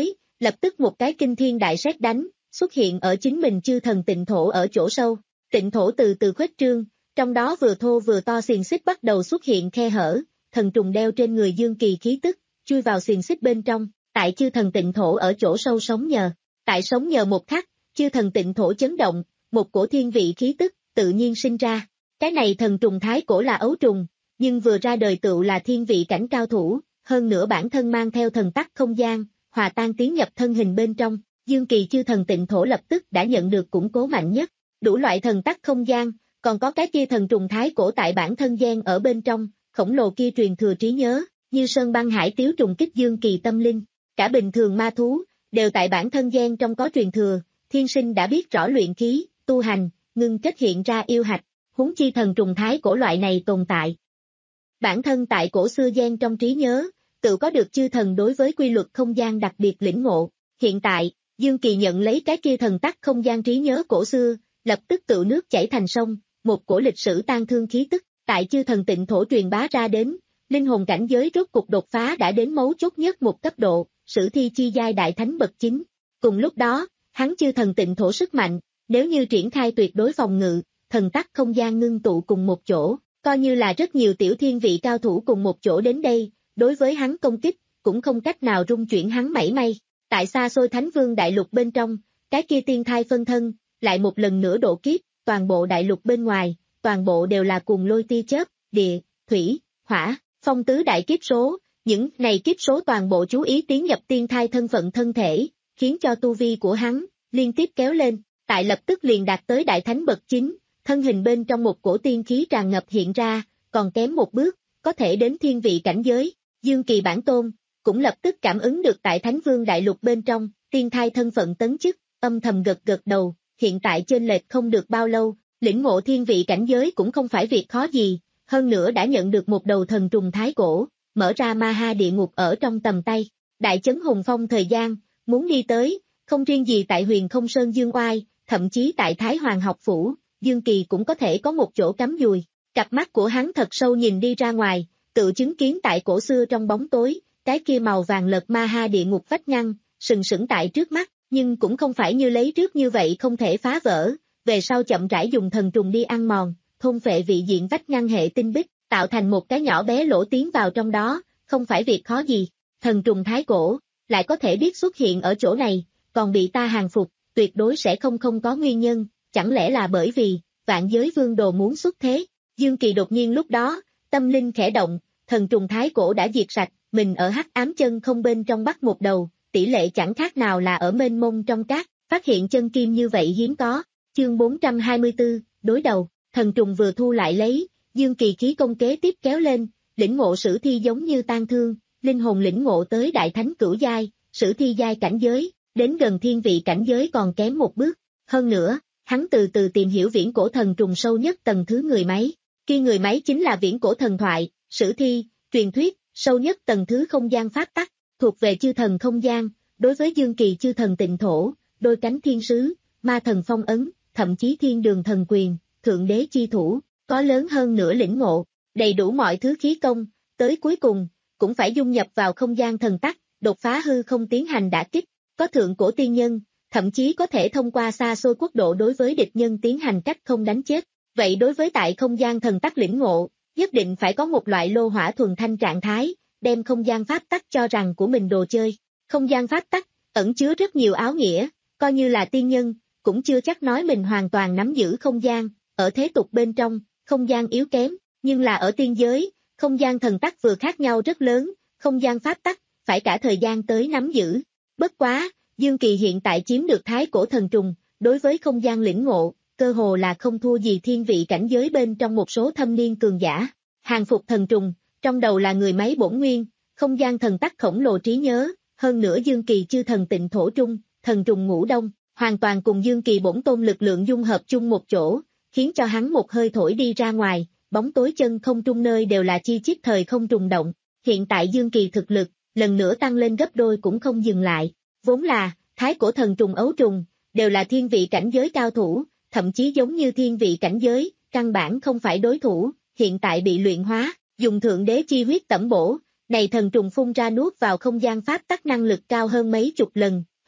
lập tức một cái kinh thiên đại sét đánh, xuất hiện ở chính mình chư thần tịnh thổ ở chỗ sâu, tịnh thổ từ từ khuếch trương, trong đó vừa thô vừa to xiềng xích bắt đầu xuất hiện khe hở, thần trùng đeo trên người Dương Kỳ khí tức, chui vào xiềng xích bên trong, tại chư thần tịnh thổ ở chỗ sâu sống nhờ, tại sống nhờ một khắc, chư thần tịnh thổ chấn động, một cổ thiên vị khí tức, tự nhiên sinh ra, cái này thần trùng thái cổ là ấu trùng, nhưng vừa ra đời tựu là thiên vị cảnh cao thủ, hơn nữa bản thân mang theo thần tắc không gian, hòa tan tiến nhập thân hình bên trong, Dương Kỳ chư thần tịnh thổ lập tức đã nhận được củng cố mạnh nhất, đủ loại thần tắc không gian, còn có cái kia thần trùng thái cổ tại bản thân gian ở bên trong, khổng lồ kia truyền thừa trí nhớ, như sơn băng hải tiếu trùng kích Dương Kỳ tâm linh, cả bình thường ma thú, đều tại bản thân gian trong có truyền thừa, thiên sinh đã biết rõ luyện khí, tu hành, ngưng kết hiện ra yêu hạch, huống chi thần trùng thái cổ loại này tồn tại. Bản thân tại cổ xưa gian trong trí nhớ, tự có được chư thần đối với quy luật không gian đặc biệt lĩnh ngộ, hiện tại, Dương Kỳ nhận lấy cái kia thần tắc không gian trí nhớ cổ xưa, lập tức tự nước chảy thành sông, một cổ lịch sử tan thương khí tức, tại chư thần tịnh thổ truyền bá ra đến, linh hồn cảnh giới rốt cục đột phá đã đến mấu chốt nhất một cấp độ, sử thi chi giai đại thánh bậc chính. Cùng lúc đó, hắn chư thần tịnh thổ sức mạnh, nếu như triển khai tuyệt đối phòng ngự, thần tắc không gian ngưng tụ cùng một chỗ, coi như là rất nhiều tiểu thiên vị cao thủ cùng một chỗ đến đây, đối với hắn công kích, cũng không cách nào rung chuyển hắn mảy may. Tại xa xôi Thánh Vương đại lục bên trong, cái kia tiên thai phân thân, lại một lần nữa độ kiếp, toàn bộ đại lục bên ngoài, toàn bộ đều là cùng lôi tia chớp, địa, thủy, hỏa, phong tứ đại kiếp số, những này kiếp số toàn bộ chú ý tiến nhập tiên thai thân phận thân thể, khiến cho tu vi của hắn liên tiếp kéo lên, tại lập tức liền đạt tới đại thánh bậc chính, thân hình bên trong một cổ tiên khí tràn ngập hiện ra, còn kém một bước, có thể đến thiên vị cảnh giới, Dương Kỳ bản tôn, cũng lập tức cảm ứng được tại Thánh Vương đại lục bên trong, tiên thai thân phận tấn chức, âm thầm gật gật đầu, hiện tại trên lệch không được bao lâu, lĩnh ngộ thiên vị cảnh giới cũng không phải việc khó gì, hơn nữa đã nhận được một đầu thần trùng thái cổ, mở ra ma ha địa ngục ở trong tầm tay, đại chấn hùng phong thời gian, muốn đi tới, không riêng gì tại huyền không sơn Dương Oai, thậm chí tại Thái Hoàng học phủ, Dương Kỳ cũng có thể có một chỗ cắm dùi, cặp mắt của hắn thật sâu nhìn đi ra ngoài, tự chứng kiến tại cổ xưa trong bóng tối, cái kia màu vàng lợt ma ha địa ngục vách ngăn, sừng sững tại trước mắt, nhưng cũng không phải như lấy trước như vậy không thể phá vỡ, về sau chậm rãi dùng thần trùng đi ăn mòn, thôn phệ vị diện vách ngăn hệ tinh bích, tạo thành một cái nhỏ bé lỗ tiến vào trong đó, không phải việc khó gì, thần trùng thái cổ, lại có thể biết xuất hiện ở chỗ này, còn bị ta hàng phục, tuyệt đối sẽ không không có nguyên nhân, chẳng lẽ là bởi vì, vạn giới vương đồ muốn xuất thế, Dương Kỳ đột nhiên lúc đó, tâm linh khẽ động, thần trùng thái cổ đã diệt sạch, mình ở hắc ám chân không bên trong bắt một đầu, tỷ lệ chẳng khác nào là ở mênh mông trong cát, phát hiện chân kim như vậy hiếm có, chương bốn trăm hai mươi tư, đối đầu, thần trùng vừa thu lại lấy, Dương Kỳ khí công kế tiếp kéo lên, lĩnh ngộ sử thi giống như tan thương, linh hồn lĩnh ngộ tới đại thánh cửu giai, sử thi giai cảnh giới, đến gần thiên vị cảnh giới còn kém một bước, hơn nữa, hắn từ từ tìm hiểu viễn cổ thần trùng sâu nhất tầng thứ người máy, khi người máy chính là viễn cổ thần thoại, sử thi, truyền thuyết, sâu nhất tầng thứ không gian pháp tắc, thuộc về chư thần không gian, đối với Dương Kỳ chư thần tịnh thổ, đôi cánh thiên sứ, ma thần phong ấn, thậm chí thiên đường thần quyền, thượng đế chi thủ, có lớn hơn nửa lĩnh ngộ, đầy đủ mọi thứ khí công, tới cuối cùng, cũng phải dung nhập vào không gian thần tắc, đột phá hư không tiến hành đả kích, có thượng cổ tiên nhân, thậm chí có thể thông qua xa xôi quốc độ đối với địch nhân tiến hành cách không đánh chết, vậy đối với tại không gian thần tắc lĩnh ngộ, nhất định phải có một loại lô hỏa thuần thanh trạng thái, đem không gian pháp tắc cho rằng của mình đồ chơi, không gian pháp tắc, ẩn chứa rất nhiều áo nghĩa, coi như là tiên nhân, cũng chưa chắc nói mình hoàn toàn nắm giữ không gian, ở thế tục bên trong, không gian yếu kém, nhưng là ở tiên giới, không gian thần tắc vừa khác nhau rất lớn, không gian pháp tắc, phải cả thời gian tới nắm giữ. Bất quá, Dương Kỳ hiện tại chiếm được thái cổ thần trùng, đối với không gian lĩnh ngộ, cơ hồ là không thua gì thiên vị cảnh giới bên trong một số thâm niên cường giả. Hàng phục thần trùng, trong đầu là người máy bổn nguyên, không gian thần tắc khổng lồ trí nhớ, hơn nữa Dương Kỳ chư thần tịnh thổ trung, thần trùng ngũ đông, hoàn toàn cùng Dương Kỳ bổn tôn lực lượng dung hợp chung một chỗ, khiến cho hắn một hơi thổi đi ra ngoài, bóng tối chân không trung nơi đều là chi chít thời không trùng động. Hiện tại Dương Kỳ thực lực, lần nữa tăng lên gấp đôi cũng không dừng lại, vốn là, thái cổ thần trùng ấu trùng, đều là thiên vị cảnh giới cao thủ, thậm chí giống như thiên vị cảnh giới, căn bản không phải đối thủ, hiện tại bị luyện hóa, dùng thượng đế chi huyết tẩm bổ, này thần trùng phun ra nuốt vào không gian pháp tắc năng lực cao hơn mấy chục lần,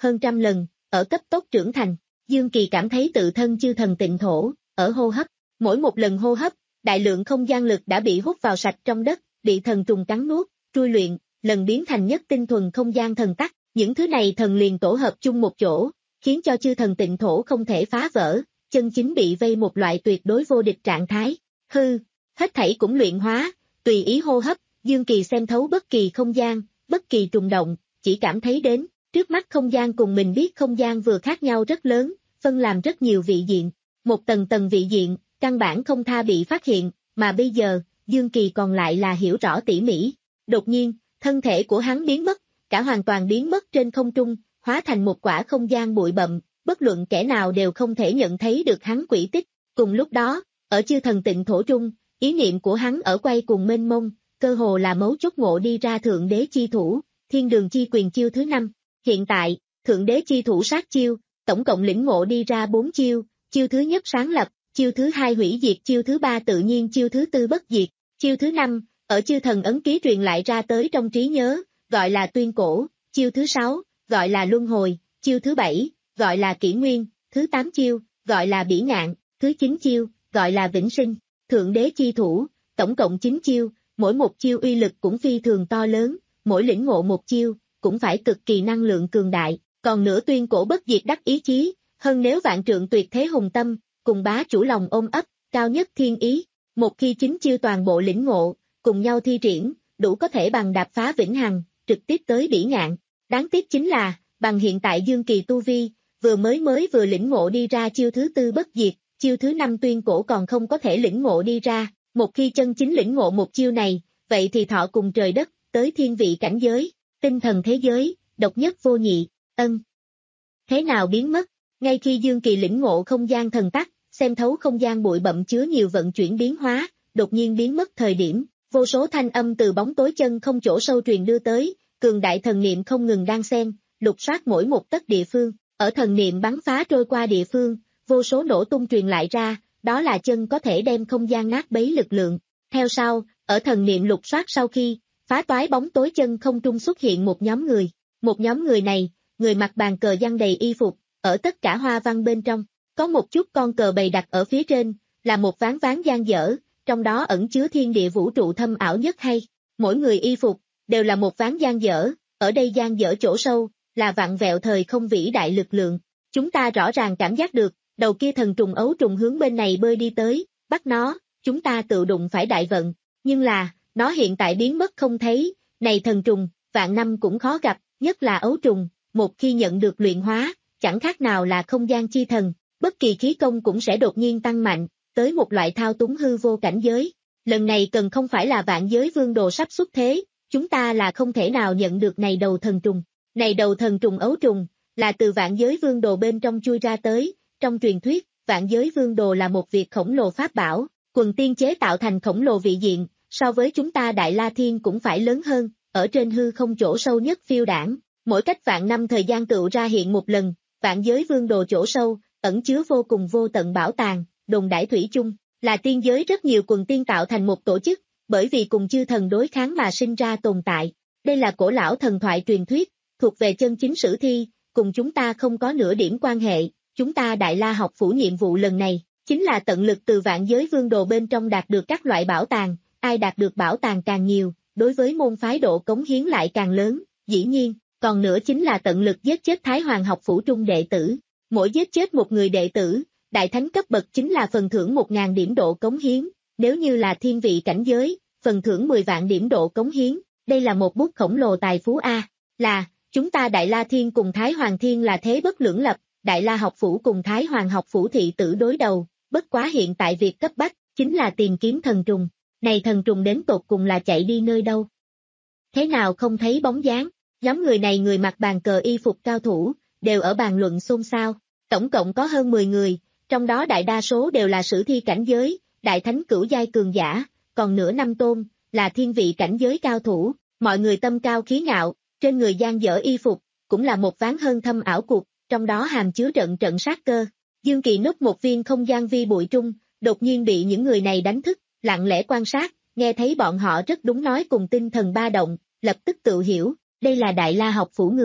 hơn trăm lần, ở cấp tốc trưởng thành. Dương Kỳ cảm thấy tự thân chư thần tịnh thổ, ở hô hấp, mỗi một lần hô hấp, đại lượng không gian lực đã bị hút vào sạch trong đất, bị thần trùng cắn nuốt, trui luyện, lần biến thành nhất tinh thuần không gian thần tắc, những thứ này thần liền tổ hợp chung một chỗ, khiến cho chư thần tịnh thổ không thể phá vỡ, chân chính bị vây một loại tuyệt đối vô địch trạng thái. Hư, hết thảy cũng luyện hóa, tùy ý hô hấp, Dương Kỳ xem thấu bất kỳ không gian, bất kỳ trùng động, chỉ cảm thấy đến, trước mắt không gian cùng mình biết không gian vừa khác nhau rất lớn, phân làm rất nhiều vị diện, một tầng tầng vị diện, căn bản không tha bị phát hiện, mà bây giờ, Dương Kỳ còn lại là hiểu rõ tỉ mỉ. Đột nhiên, thân thể của hắn biến mất, cả hoàn toàn biến mất trên không trung, hóa thành một quả không gian bụi bặm, bất luận kẻ nào đều không thể nhận thấy được hắn quỷ tích. Cùng lúc đó, ở chư thần tịnh thổ trung, ý niệm của hắn ở quay cùng mênh mông, cơ hồ là mấu chốt ngộ đi ra thượng đế chi thủ, thiên đường chi quyền chiêu thứ năm. Hiện tại, thượng đế chi thủ sát chiêu, tổng cộng lĩnh ngộ đi ra bốn chiêu, chiêu thứ nhất sáng lập, chiêu thứ hai hủy diệt, chiêu thứ ba tự nhiên, chiêu thứ tư bất diệt, chiêu thứ năm, ở chư thần ấn ký truyền lại ra tới trong trí nhớ, gọi là tuyên cổ, chiêu thứ sáu, gọi là luân hồi, chiêu thứ bảy, gọi là kỷ nguyên, thứ tám chiêu, gọi là bỉ ngạn, thứ chín chiêu, gọi là vĩnh sinh. Thượng đế chi thủ, tổng cộng chín chiêu, mỗi một chiêu uy lực cũng phi thường to lớn, mỗi lĩnh ngộ một chiêu, cũng phải cực kỳ năng lượng cường đại, còn nữa tuyên cổ bất diệt đắc ý chí, hơn nếu vạn trượng tuyệt thế hùng tâm, cùng bá chủ lòng ôm ấp, cao nhất thiên ý, một khi chín chiêu toàn bộ lĩnh ngộ, cùng nhau thi triển, đủ có thể bằng đạp phá vĩnh hằng, trực tiếp tới bỉ ngạn. Đáng tiếc chính là, bằng hiện tại Dương Kỳ tu vi, vừa mới mới vừa lĩnh ngộ đi ra chiêu thứ tư bất diệt, chiêu thứ năm tuyên cổ còn không có thể lĩnh ngộ đi ra, một khi chân chính lĩnh ngộ một chiêu này, vậy thì thọ cùng trời đất, tới thiên vị cảnh giới, tinh thần thế giới, độc nhất vô nhị, ân. Thế nào biến mất? Ngay khi Dương Kỳ lĩnh ngộ không gian thần tắc, xem thấu không gian bụi bặm chứa nhiều vận chuyển biến hóa, đột nhiên biến mất thời điểm, vô số thanh âm từ bóng tối chân không chỗ sâu truyền đưa tới, cường đại thần niệm không ngừng đang xen, lục soát mỗi một tấc địa phương, ở thần niệm bắn phá trôi qua địa phương, vô số nổ tung truyền lại ra, đó là chân có thể đem không gian nát bấy lực lượng. Theo sau, ở thần niệm lục soát sau khi, phá toái bóng tối chân không trung xuất hiện một nhóm người, một nhóm người này, người mặc bàn cờ giăng đầy y phục, ở tất cả hoa văn bên trong, có một chút con cờ bày đặt ở phía trên, là một ván ván dang dở, trong đó ẩn chứa thiên địa vũ trụ thâm ảo nhất hay, mỗi người y phục, đều là một ván dang dở, ở đây dang dở chỗ sâu, là vặn vẹo thời không vĩ đại lực lượng, chúng ta rõ ràng cảm giác được, đầu kia thần trùng ấu trùng hướng bên này bơi đi tới, bắt nó, chúng ta tự đụng phải đại vận, nhưng là, nó hiện tại biến mất không thấy, này thần trùng, vạn năm cũng khó gặp, nhất là ấu trùng, một khi nhận được luyện hóa, chẳng khác nào là không gian chi thần, bất kỳ khí công cũng sẽ đột nhiên tăng mạnh, tới một loại thao túng hư vô cảnh giới. Lần này cần không phải là vạn giới vương đồ sắp xuất thế, chúng ta là không thể nào nhận được này đầu thần trùng. Này đầu thần trùng ấu trùng, là từ vạn giới vương đồ bên trong chui ra tới, trong truyền thuyết, vạn giới vương đồ là một việc khổng lồ pháp bảo, quần tiên chế tạo thành khổng lồ vị diện, so với chúng ta Đại La Thiên cũng phải lớn hơn, ở trên hư không chỗ sâu nhất phiêu đảng, mỗi cách vạn năm thời gian tựu ra hiện một lần, vạn giới vương đồ chỗ sâu, ẩn chứa vô cùng vô tận bảo tàng, đồn đãi thủy chung, là tiên giới rất nhiều quần tiên tạo thành một tổ chức, bởi vì cùng chư thần đối kháng mà sinh ra tồn tại. Đây là cổ lão thần thoại truyền thuyết, thuộc về chân chính sử thi, cùng chúng ta không có nửa điểm quan hệ, chúng ta Đại La học phủ nhiệm vụ lần này, chính là tận lực từ vạn giới vương đồ bên trong đạt được các loại bảo tàng, ai đạt được bảo tàng càng nhiều, đối với môn phái độ cống hiến lại càng lớn, dĩ nhiên, còn nữa chính là tận lực giết chết Thái Hoàng học phủ trung đệ tử, mỗi giết chết một người đệ tử, đại thánh cấp bậc chính là phần thưởng một nghìn điểm độ cống hiến, nếu như là thiên vị cảnh giới, phần thưởng mười vạn điểm độ cống hiến, đây là một bút khổng lồ tài phú A, là, chúng ta Đại La Thiên cùng Thái Hoàng Thiên là thế bất lưỡng lập, Đại La học phủ cùng Thái Hoàng học phủ thị tử đối đầu, bất quá hiện tại việc cấp bách, chính là tìm kiếm thần trùng, này thần trùng đến tột cùng là chạy đi nơi đâu. Thế nào không thấy bóng dáng, nhóm người này người mặc bàn cờ y phục cao thủ, đều ở bàn luận xôn xao, tổng cộng có hơn mười người, trong đó đại đa số đều là sử thi cảnh giới, đại thánh cửu giai cường giả, còn nửa năm tôn, là thiên vị cảnh giới cao thủ, mọi người tâm cao khí ngạo, trên người dang dở y phục, cũng là một ván hơn thâm ảo cuộc, trong đó hàm chứa trận trận sát cơ. Dương Kỳ núp một viên không gian vi bụi trung, đột nhiên bị những người này đánh thức, lặng lẽ quan sát, nghe thấy bọn họ rất đúng nói cùng tinh thần ba động, lập tức tự hiểu, đây là Đại La học phủ người.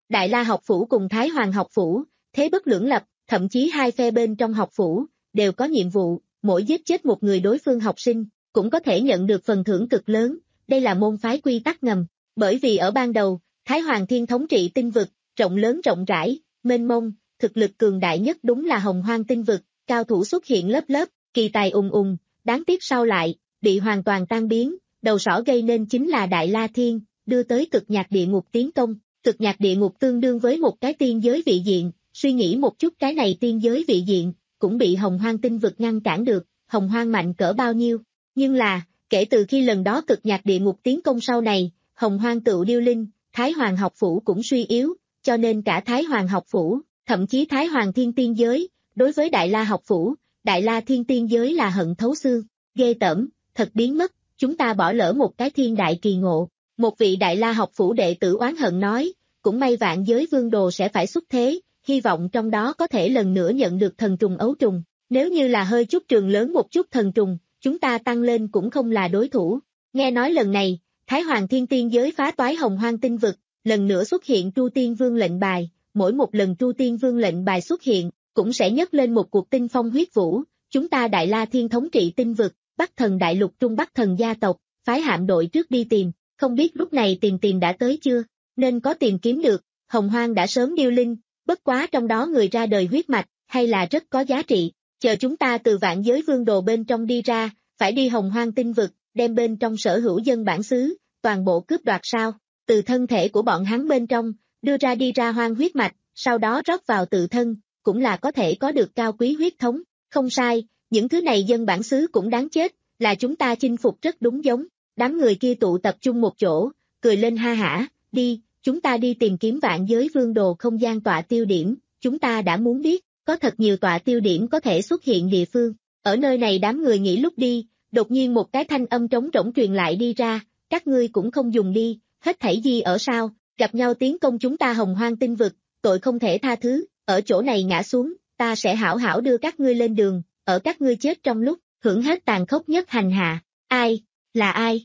Đại La học phủ cùng Thái Hoàng học phủ, thế bất lưỡng lập, thậm chí hai phe bên trong học phủ, đều có nhiệm vụ, mỗi giết chết một người đối phương học sinh, cũng có thể nhận được phần thưởng cực lớn, đây là môn phái quy tắc ngầm, bởi vì ở ban đầu, Thái Hoàng Thiên thống trị tinh vực, rộng lớn rộng rãi, mênh mông, thực lực cường đại nhất đúng là Hồng Hoang tinh vực, cao thủ xuất hiện lớp lớp, kỳ tài ùng ùng, đáng tiếc sau lại, bị hoàn toàn tan biến, đầu sỏ gây nên chính là Đại La Thiên, đưa tới cực nhạc địa ngục tiến công, cực nhạc địa ngục tương đương với một cái tiên giới vị diện, suy nghĩ một chút cái này tiên giới vị diện, cũng bị Hồng Hoang tinh vực ngăn cản được, Hồng Hoang mạnh cỡ bao nhiêu, nhưng là, kể từ khi lần đó cực nhạc địa ngục tiến công sau này, Hồng Hoang tựu điêu linh, Thái Hoàng học phủ cũng suy yếu, cho nên cả Thái Hoàng học phủ, thậm chí Thái Hoàng Thiên tiên giới, đối với Đại La học phủ, Đại La Thiên tiên giới là hận thấu xương, ghê tởm, thật biến mất, chúng ta bỏ lỡ một cái thiên đại kỳ ngộ. Một vị Đại La học phủ đệ tử oán hận nói, cũng may vạn giới vương đồ sẽ phải xuất thế, hy vọng trong đó có thể lần nữa nhận được thần trùng ấu trùng, nếu như là hơi chút trường lớn một chút thần trùng, chúng ta tăng lên cũng không là đối thủ. Nghe nói lần này, Thái Hoàng Thiên tiên giới phá toái Hồng Hoang tinh vực, lần nữa xuất hiện Tru Tiên Vương lệnh bài, mỗi một lần Tru Tiên Vương lệnh bài xuất hiện, cũng sẽ nhấc lên một cuộc tinh phong huyết vũ, chúng ta Đại La Thiên thống trị tinh vực, Bắc Thần Đại Lục Trung Bắc Thần gia tộc, phái hạm đội trước đi tìm, không biết lúc này tìm tìm đã tới chưa, nên có tìm kiếm được, Hồng Hoang đã sớm điêu linh, bất quá trong đó người ra đời huyết mạch, hay là rất có giá trị, chờ chúng ta từ vạn giới vương đồ bên trong đi ra, phải đi Hồng Hoang tinh vực, đem bên trong sở hữu dân bản xứ, toàn bộ cướp đoạt sao, từ thân thể của bọn hắn bên trong, đưa ra đi ra hoang huyết mạch, sau đó rót vào tự thân, cũng là có thể có được cao quý huyết thống, không sai, những thứ này dân bản xứ cũng đáng chết, là chúng ta chinh phục rất đúng giống, đám người kia tụ tập trung một chỗ, cười lên ha hả, đi, chúng ta đi tìm kiếm vạn giới vương đồ không gian tọa tiêu điểm, chúng ta đã muốn biết, có thật nhiều tọa tiêu điểm có thể xuất hiện địa phương, ở nơi này đám người nghĩ lúc đi, đột nhiên một cái thanh âm trống rỗng truyền lại đi ra, các ngươi cũng không dùng đi, hết thảy gì ở sao, gặp nhau tiến công chúng ta Hồng Hoang tinh vực, tội không thể tha thứ, ở chỗ này ngã xuống, ta sẽ hảo hảo đưa các ngươi lên đường, ở các ngươi chết trong lúc, hưởng hết tàn khốc nhất hành hạ, ai, là ai?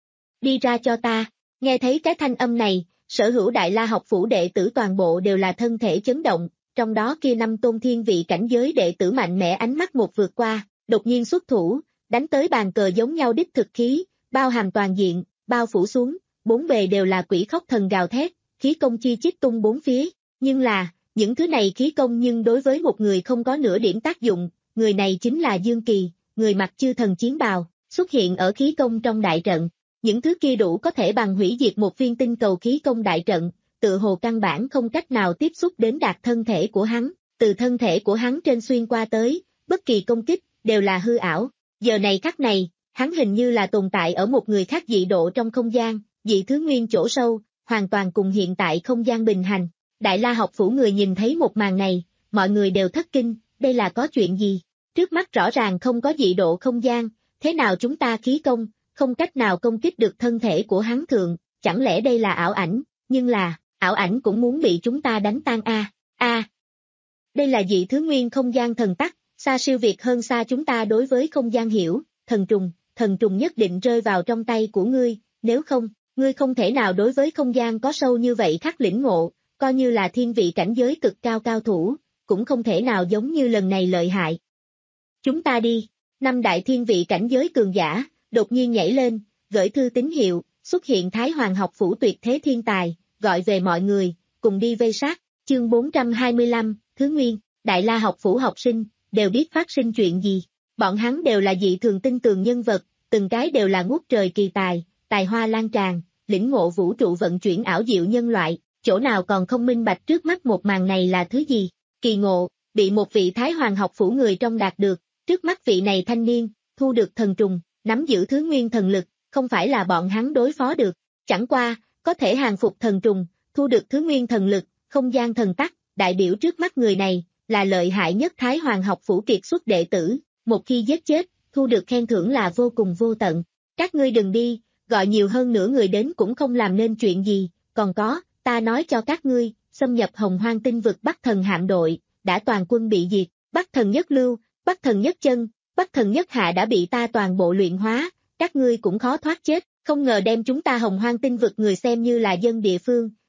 Đi ra cho ta, nghe thấy cái thanh âm này, sở hữu Đại La học phủ đệ tử toàn bộ đều là thân thể chấn động, trong đó kia năm tôn thiên vị cảnh giới đệ tử mạnh mẽ ánh mắt một vượt qua, đột nhiên xuất thủ, đánh tới bàn cờ giống nhau đích thực khí, bao hàm toàn diện, bao phủ xuống, bốn bề đều là quỷ khóc thần gào thét, khí công chi chít tung bốn phía, nhưng là, những thứ này khí công nhưng đối với một người không có nửa điểm tác dụng, người này chính là Dương Kỳ, người mặc chư thần chiến bào, xuất hiện ở khí công trong đại trận, những thứ kia đủ có thể bằng hủy diệt một viên tinh cầu khí công đại trận, tự hồ căn bản không cách nào tiếp xúc đến đạt thân thể của hắn, từ thân thể của hắn trên xuyên qua tới, bất kỳ công kích, đều là hư ảo, giờ này khắc này, hắn hình như là tồn tại ở một người khác dị độ trong không gian, dị thứ nguyên chỗ sâu, hoàn toàn cùng hiện tại không gian bình hành. Đại La học phủ người nhìn thấy một màn này, mọi người đều thất kinh, đây là có chuyện gì? Trước mắt rõ ràng không có dị độ không gian, thế nào chúng ta khí công, không cách nào công kích được thân thể của hắn thượng, chẳng lẽ đây là ảo ảnh, nhưng là, ảo ảnh cũng muốn bị chúng ta đánh tan a a Đây là dị thứ nguyên không gian thần tắc, xa siêu việt hơn xa chúng ta đối với không gian hiểu, thần trùng, thần trùng nhất định rơi vào trong tay của ngươi, nếu không, ngươi không thể nào đối với không gian có sâu như vậy khắc lĩnh ngộ, coi như là thiên vị cảnh giới cực cao cao thủ, cũng không thể nào giống như lần này lợi hại. Chúng ta đi, năm đại thiên vị cảnh giới cường giả, đột nhiên nhảy lên, gửi thư tín hiệu, xuất hiện Thái Hoàng học phủ tuyệt thế thiên tài, gọi về mọi người, cùng đi vây sát, chương bốn trăm hai mươi lăm, Thứ Nguyên, Đại La học phủ học sinh, đều biết phát sinh chuyện gì, bọn hắn đều là dị thường tinh tường nhân vật, từng cái đều là ngút trời kỳ tài, tài hoa lan tràn, lĩnh ngộ vũ trụ vận chuyển ảo diệu nhân loại, chỗ nào còn không minh bạch trước mắt một màn này là thứ gì, kỳ ngộ, bị một vị Thái Hoàng học phủ người trong đạt được, trước mắt vị này thanh niên, thu được thần trùng, nắm giữ thứ nguyên thần lực, không phải là bọn hắn đối phó được, chẳng qua, có thể hàng phục thần trùng, thu được thứ nguyên thần lực, không gian thần tắc, đại biểu trước mắt người này, là lợi hại nhất Thái Hoàng học phủ kiệt xuất đệ tử, một khi giết chết, thu được khen thưởng là vô cùng vô tận, các ngươi đừng đi, gọi nhiều hơn nữa người đến cũng không làm nên chuyện gì, còn có, ta nói cho các ngươi, xâm nhập Hồng Hoang tinh vực Bắc Thần hạm đội, đã toàn quân bị diệt, Bắc Thần nhất lưu, Bắc Thần nhất chân, Bắc Thần nhất hạ đã bị ta toàn bộ luyện hóa, các ngươi cũng khó thoát chết, không ngờ đem chúng ta Hồng Hoang tinh vực người xem như là dân địa phương,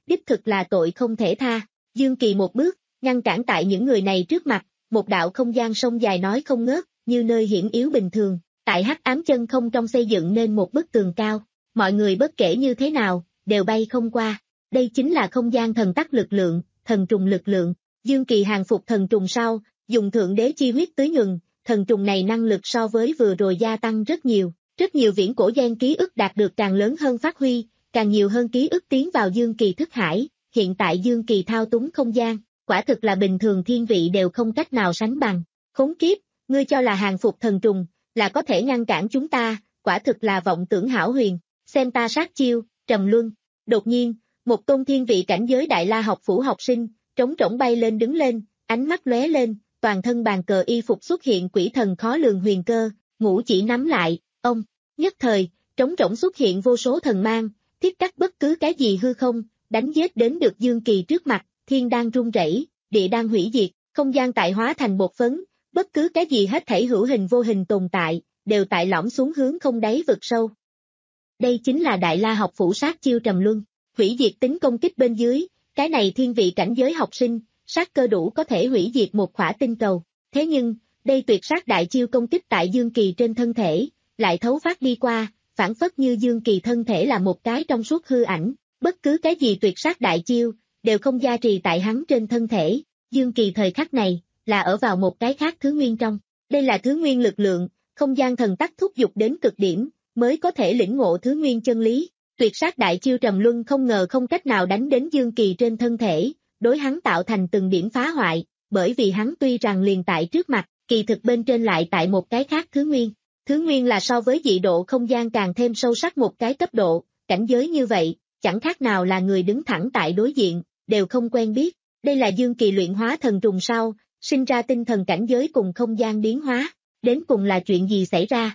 đích thực là tội không thể tha. Dương Kỳ một bước, ngăn cản tại những người này trước mặt, một đạo không gian sông dài nói không ngớt, như nơi hiểm yếu bình thường, tại hắc ám chân không trong xây dựng nên một bức tường cao, mọi người bất kể như thế nào, đều bay không qua. Đây chính là không gian thần tắc lực lượng, thần trùng lực lượng. Dương Kỳ hàng phục thần trùng sau, dùng thượng đế chi huyết tưới nhuần, thần trùng này năng lực so với vừa rồi gia tăng rất nhiều, rất nhiều viễn cổ gen ký ức đạt được càng lớn hơn phát huy, càng nhiều hơn ký ức tiến vào Dương Kỳ thức hải, hiện tại Dương Kỳ thao túng không gian, quả thực là bình thường thiên vị đều không cách nào sánh bằng. Khốn kiếp, ngươi cho là hàng phục thần trùng, là có thể ngăn cản chúng ta, quả thực là vọng tưởng hão huyền, xem ta sát chiêu, trầm luân. Đột nhiên, một tôn thiên vị cảnh giới Đại La học phủ học sinh, trống trỗng bay lên đứng lên, ánh mắt lóe lên, toàn thân bàn cờ y phục xuất hiện quỷ thần khó lường huyền cơ, ngũ chỉ nắm lại, ông, nhất thời, trống trỗng xuất hiện vô số thần mang, thiết cắt bất cứ cái gì hư không, đánh giết đến được Dương Kỳ trước mặt, thiên đang rung rẩy, địa đang hủy diệt, không gian tại hóa thành bột phấn, bất cứ cái gì hết thảy hữu hình vô hình tồn tại, đều tại lõm xuống hướng không đáy vực sâu. Đây chính là Đại La học phủ sát chiêu trầm luân, hủy diệt tính công kích bên dưới, cái này thiên vị cảnh giới học sinh, sát cơ đủ có thể hủy diệt một khỏa tinh cầu. Thế nhưng, đây tuyệt sát đại chiêu công kích tại Dương Kỳ trên thân thể, lại thấu phát đi qua, phản phất như Dương Kỳ thân thể là một cái trong suốt hư ảnh, bất cứ cái gì tuyệt sát đại chiêu, đều không gia trì tại hắn trên thân thể. Dương Kỳ thời khắc này, là ở vào một cái khác thứ nguyên trong. Đây là thứ nguyên lực lượng, không gian thần tắc thúc giục đến cực điểm, mới có thể lĩnh ngộ thứ nguyên chân lý. Tuyệt sát đại chiêu trầm luân không ngờ không cách nào đánh đến Dương Kỳ trên thân thể, đối hắn tạo thành từng điểm phá hoại, bởi vì hắn tuy rằng liền tại trước mặt, kỳ thực bên trên lại tại một cái khác thứ nguyên. Thứ nguyên là so với dị độ không gian càng thêm sâu sắc một cái cấp độ, cảnh giới như vậy, chẳng khác nào là người đứng thẳng tại đối diện, đều không quen biết. Đây là Dương Kỳ luyện hóa thần trùng sau, sinh ra tinh thần cảnh giới cùng không gian biến hóa, đến cùng là chuyện gì xảy ra?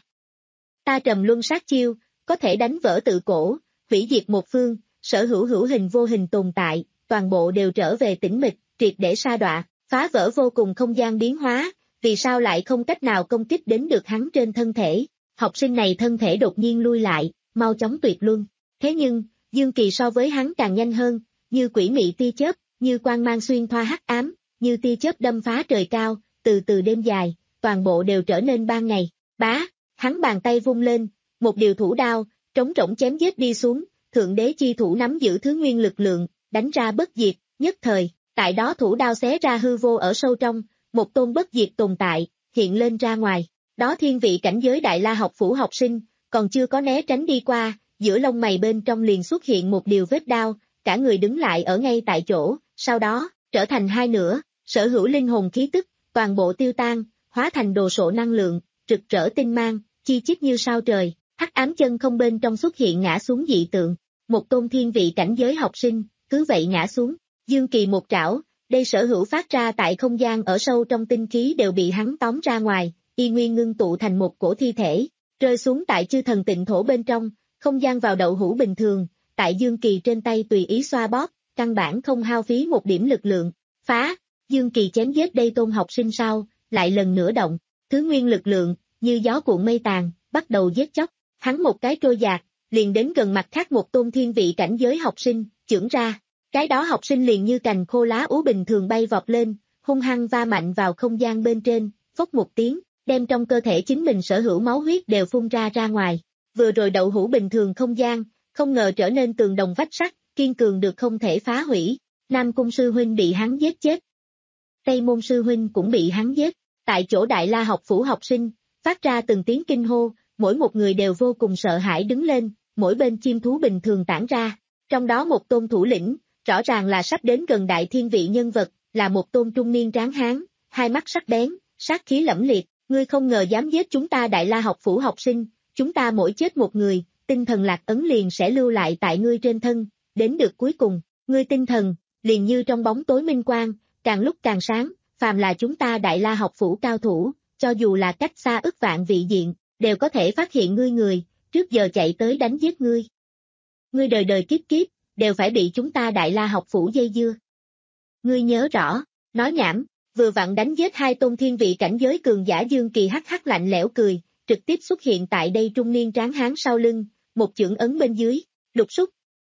Ta trầm luân sát chiêu, có thể đánh vỡ tự cổ, hủy diệt một phương, sở hữu hữu hình vô hình tồn tại, toàn bộ đều trở về tĩnh mịch, triệt để sa đọa, phá vỡ vô cùng không gian biến hóa, vì sao lại không cách nào công kích đến được hắn trên thân thể? Học sinh này thân thể đột nhiên lui lại, mau chóng tuyệt luân. Thế nhưng, Dương Kỳ so với hắn càng nhanh hơn, như quỷ mị tia chớp, như quang mang xuyên thoa hắc ám, như tia chớp đâm phá trời cao, từ từ đêm dài, toàn bộ đều trở nên ban ngày. Bá, hắn bàn tay vung lên, một điều thủ đao, trống rỗng chém giết đi xuống, thượng đế chi thủ nắm giữ thứ nguyên lực lượng, đánh ra bất diệt, nhất thời, tại đó thủ đao xé ra hư vô ở sâu trong, một tôn bất diệt tồn tại, hiện lên ra ngoài. Đó thiên vị cảnh giới Đại La học phủ học sinh, còn chưa có né tránh đi qua, giữa lông mày bên trong liền xuất hiện một điều vết đao, cả người đứng lại ở ngay tại chỗ, sau đó, trở thành hai nửa, sở hữu linh hồn khí tức, toàn bộ tiêu tan, hóa thành đồ sộ năng lượng, rực rỡ tinh mang, chi chít như sao trời, hắc ám chân không bên trong xuất hiện ngã xuống dị tượng, một tôn thiên vị cảnh giới học sinh, cứ vậy ngã xuống, Dương Kỳ một trảo, đây sở hữu phát ra tại không gian ở sâu trong tinh khí đều bị hắn tóm ra ngoài, y nguyên ngưng tụ thành một cổ thi thể, rơi xuống tại chư thần tịnh thổ bên trong, không gian vào đậu hũ bình thường, tại Dương Kỳ trên tay tùy ý xoa bóp, căn bản không hao phí một điểm lực lượng, phá, Dương Kỳ chém giết đây tôn học sinh sau, lại lần nữa động, thứ nguyên lực lượng, như gió cuộn mây tàn, bắt đầu giết chóc, hắn một cái trôi dạt, liền đến gần mặt khác một tôn thiên vị cảnh giới học sinh, chưởng ra, cái đó học sinh liền như cành khô lá úa bình thường bay vọt lên, hung hăng va mạnh vào không gian bên trên, phốc một tiếng, đem trong cơ thể chính mình sở hữu máu huyết đều phun ra ra ngoài, vừa rồi đậu hũ bình thường không gian, không ngờ trở nên tường đồng vách sắt, kiên cường được không thể phá hủy, Nam Cung sư huynh bị hắn giết chết. Tây Môn sư huynh cũng bị hắn giết, tại chỗ Đại La học phủ học sinh, phát ra từng tiếng kinh hô, mỗi một người đều vô cùng sợ hãi đứng lên, mỗi bên chim thú bình thường tản ra, trong đó một tôn thủ lĩnh, rõ ràng là sắp đến gần đại thiên vị nhân vật, là một tôn trung niên tráng hán, hai mắt sắc bén, sát khí lẫm liệt, ngươi không ngờ dám giết chúng ta Đại La học phủ học sinh, chúng ta mỗi chết một người, tinh thần lạc ấn liền sẽ lưu lại tại ngươi trên thân, đến được cuối cùng, ngươi tinh thần, liền như trong bóng tối minh quang, càng lúc càng sáng, phàm là chúng ta Đại La học phủ cao thủ, cho dù là cách xa ức vạn vị diện, đều có thể phát hiện ngươi người, trước giờ chạy tới đánh giết ngươi. Ngươi đời đời kiếp kiếp, đều phải bị chúng ta Đại La học phủ dây dưa. Ngươi nhớ rõ, nói nhảm, vừa vặn đánh giết hai tôn thiên vị cảnh giới cường giả Dương Kỳ hắc hắc lạnh lẽo cười, trực tiếp xuất hiện tại đây trung niên tráng hán sau lưng, một chưởng ấn bên dưới, lục xúc.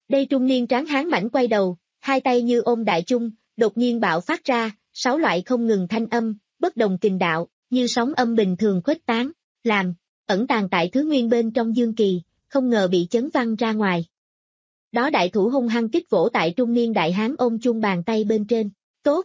Đây trung niên tráng hán mảnh quay đầu, hai tay như ôm đại chung, đột nhiên bạo phát ra, sáu loại không ngừng thanh âm, bất đồng kình đạo, như sóng âm bình thường khuếch tán, làm, ẩn tàng tại thứ nguyên bên trong Dương Kỳ, không ngờ bị chấn văng ra ngoài. Đó đại thủ hung hăng kích vỗ tại trung niên đại hán ôm chung bàn tay bên trên, tốt.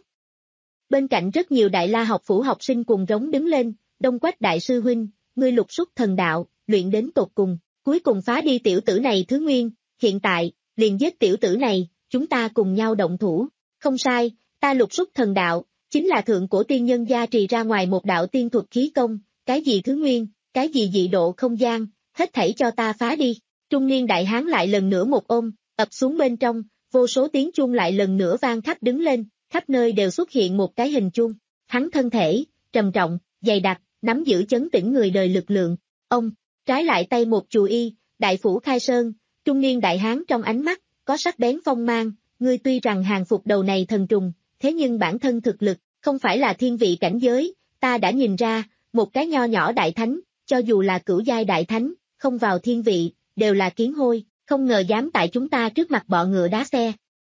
Bên cạnh rất nhiều đại la học phủ học sinh cùng rống đứng lên, Đông Quách đại sư huynh, ngươi lục xúc thần đạo, luyện đến tột cùng, cuối cùng phá đi tiểu tử này thứ nguyên, hiện tại, liền giết tiểu tử này, chúng ta cùng nhau động thủ, không sai, ta lục xúc thần đạo, chính là thượng cổ tiên nhân gia trì ra ngoài một đạo tiên thuật khí công, cái gì thứ nguyên, cái gì dị độ không gian, hết thảy cho ta phá đi, trung niên đại hán lại lần nữa một ôm, ập xuống bên trong, vô số tiếng chuông lại lần nữa vang khắp đứng lên, khắp nơi đều xuất hiện một cái hình chuông, hắn thân thể, trầm trọng, dày đặc, nắm giữ chấn tĩnh người đời lực lượng, ông, trái lại tay một chù y, đại phủ khai sơn, trung niên đại hán trong ánh mắt, có sắc bén phong mang, ngươi tuy rằng hàng phục đầu này thần trùng, thế nhưng bản thân thực lực, không phải là thiên vị cảnh giới, ta đã nhìn ra, một cái nho nhỏ đại thánh, cho dù là cửu giai đại thánh, không vào thiên vị, đều là kiến hôi, không ngờ dám tại chúng ta trước mặt bọ ngựa đá xe.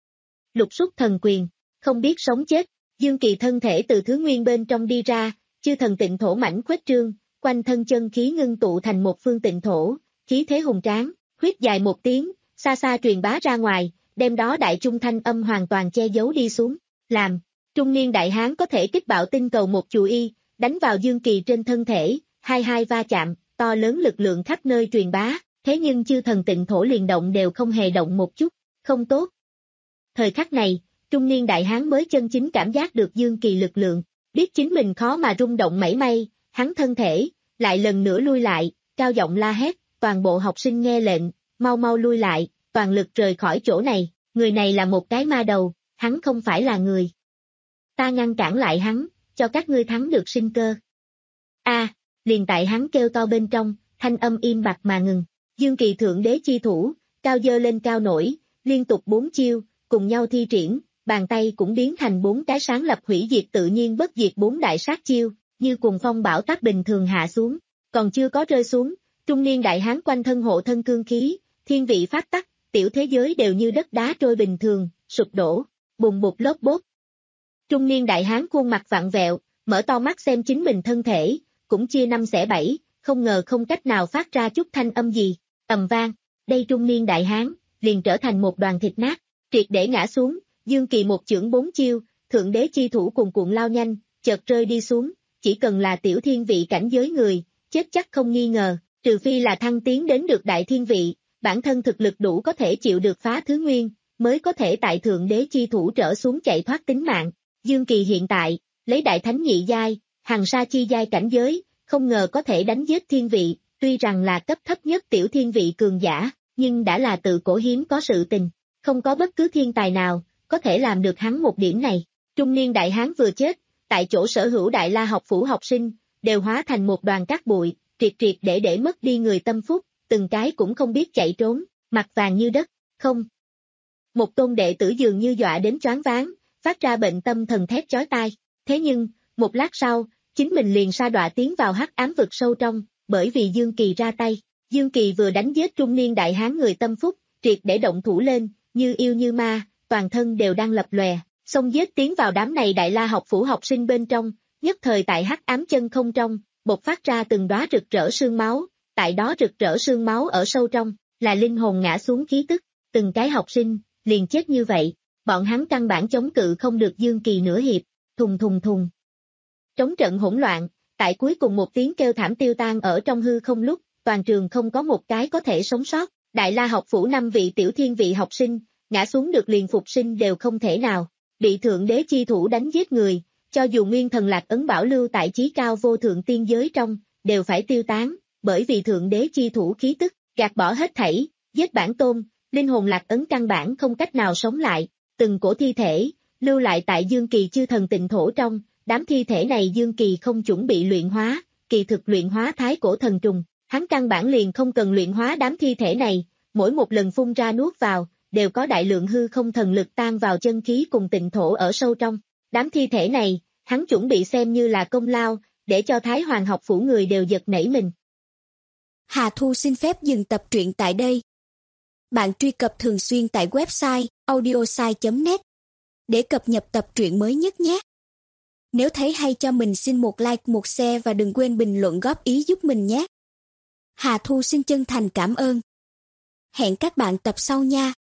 Lục xúc thần quyền, không biết sống chết, Dương Kỳ thân thể từ thứ nguyên bên trong đi ra, chư thần tịnh thổ mảnh khuếch trương, quanh thân chân khí ngưng tụ thành một phương tịnh thổ, khí thế hùng tráng, huyết dài một tiếng, xa xa truyền bá ra ngoài, đem đó đại trung thanh âm hoàn toàn che giấu đi xuống, làm, trung niên đại hán có thể kích bạo tinh cầu một chù y, đánh vào Dương Kỳ trên thân thể, hai hai va chạm, to lớn lực lượng khắp nơi truyền bá, thế nhưng chư thần tịnh thổ liền động đều không hề động một chút, không tốt. Thời khắc này, trung niên đại hán mới chân chính cảm giác được Dương Kỳ lực lượng, biết chính mình khó mà rung động mảy may, hắn thân thể, lại lần nữa lui lại, cao giọng la hét, toàn bộ học sinh nghe lệnh, mau mau lui lại, toàn lực rời khỏi chỗ này, người này là một cái ma đầu, hắn không phải là người. Ta ngăn cản lại hắn, cho các ngươi thắng được sinh cơ. A, à, liền tại hắn kêu to bên trong, thanh âm im bặt mà ngừng, Dương Kỳ thượng đế chi thủ, cao dơ lên cao nổi, liên tục bốn chiêu, cùng nhau thi triển, bàn tay cũng biến thành bốn cái sáng lập hủy diệt tự nhiên bất diệt bốn đại sát chiêu, như cùng phong bão táp bình thường hạ xuống, còn chưa có rơi xuống, trung niên đại hán quanh thân hộ thân cương khí, thiên vị phát tắc, tiểu thế giới đều như đất đá trôi bình thường, sụp đổ, bùng bục lốp bốt. Trung niên đại hán khuôn mặt vặn vẹo, mở to mắt xem chính mình thân thể, cũng chia năm xẻ bảy, không ngờ không cách nào phát ra chút thanh âm gì, ầm vang, đây trung niên đại hán, liền trở thành một đoàn thịt nát, triệt để ngã xuống, Dương Kỳ một chưởng bốn chiêu, thượng đế chi thủ cùng cuộn lao nhanh, chợt rơi đi xuống, chỉ cần là tiểu thiên vị cảnh giới người, chết chắc không nghi ngờ, trừ phi là thăng tiến đến được đại thiên vị, bản thân thực lực đủ có thể chịu được phá thứ nguyên, mới có thể tại thượng đế chi thủ trở xuống chạy thoát tính mạng. Dương Kỳ hiện tại, lấy đại thánh nhị giai, hằng sa chi giai cảnh giới, không ngờ có thể đánh giết thiên vị, tuy rằng là cấp thấp nhất tiểu thiên vị cường giả, nhưng đã là tự cổ hiếm có sự tình, không có bất cứ thiên tài nào, có thể làm được hắn một điểm này. Trung niên đại hán vừa chết, tại chỗ sở hữu đại la học phủ học sinh, đều hóa thành một đoàn cát bụi, triệt triệt để để mất đi người tâm phúc, từng cái cũng không biết chạy trốn, mặt vàng như đất, không. Một tôn đệ tử dường như dọa đến choáng váng, phát ra bệnh tâm thần thét chói tai, thế nhưng, một lát sau, chính mình liền sa đọa tiến vào hắc ám vực sâu trong, bởi vì Dương Kỳ ra tay, Dương Kỳ vừa đánh giết trung niên đại hán người tâm phúc, triệt để động thủ lên, như yêu như ma, toàn thân đều đang lập lòe, xông giết tiến vào đám này đại la học phủ học sinh bên trong, nhất thời tại hắc ám chân không trong, bộc phát ra từng đóa rực rỡ sương máu, tại đó rực rỡ sương máu ở sâu trong, là linh hồn ngã xuống khí tức, từng cái học sinh, liền chết như vậy, bọn hắn căn bản chống cự không được Dương Kỳ nửa hiệp, thùng thùng thùng. Trống trận hỗn loạn, tại cuối cùng một tiếng kêu thảm tiêu tan ở trong hư không lúc, toàn trường không có một cái có thể sống sót, đại la học phủ năm vị tiểu thiên vị học sinh, ngã xuống được liền phục sinh đều không thể nào, bị thượng đế chi thủ đánh giết người, cho dù nguyên thần lạc ấn bảo lưu tại chí cao vô thượng tiên giới trong, đều phải tiêu tán, bởi vì thượng đế chi thủ khí tức, gạt bỏ hết thảy, giết bản tôn, linh hồn lạc ấn căn bản không cách nào sống lại, từng cổ thi thể, lưu lại tại Dương Kỳ chư thần tịnh thổ trong, đám thi thể này Dương Kỳ không chuẩn bị luyện hóa, kỳ thực luyện hóa thái cổ thần trùng, hắn căn bản liền không cần luyện hóa đám thi thể này, mỗi một lần phun ra nuốt vào, đều có đại lượng hư không thần lực tan vào chân khí cùng tịnh thổ ở sâu trong, đám thi thể này, hắn chuẩn bị xem như là công lao, để cho Thái Hoàng học phủ người đều giật nảy mình. Hà Thu xin phép dừng tập truyện tại đây. bạn truy cập thường xuyên tại website audiosai chấm net để cập nhật tập truyện mới nhất nhé. Nếu thấy hay cho mình xin một like, một share và đừng quên bình luận góp ý giúp mình nhé. Hà Thu xin chân thành cảm ơn. Hẹn các bạn tập sau nha.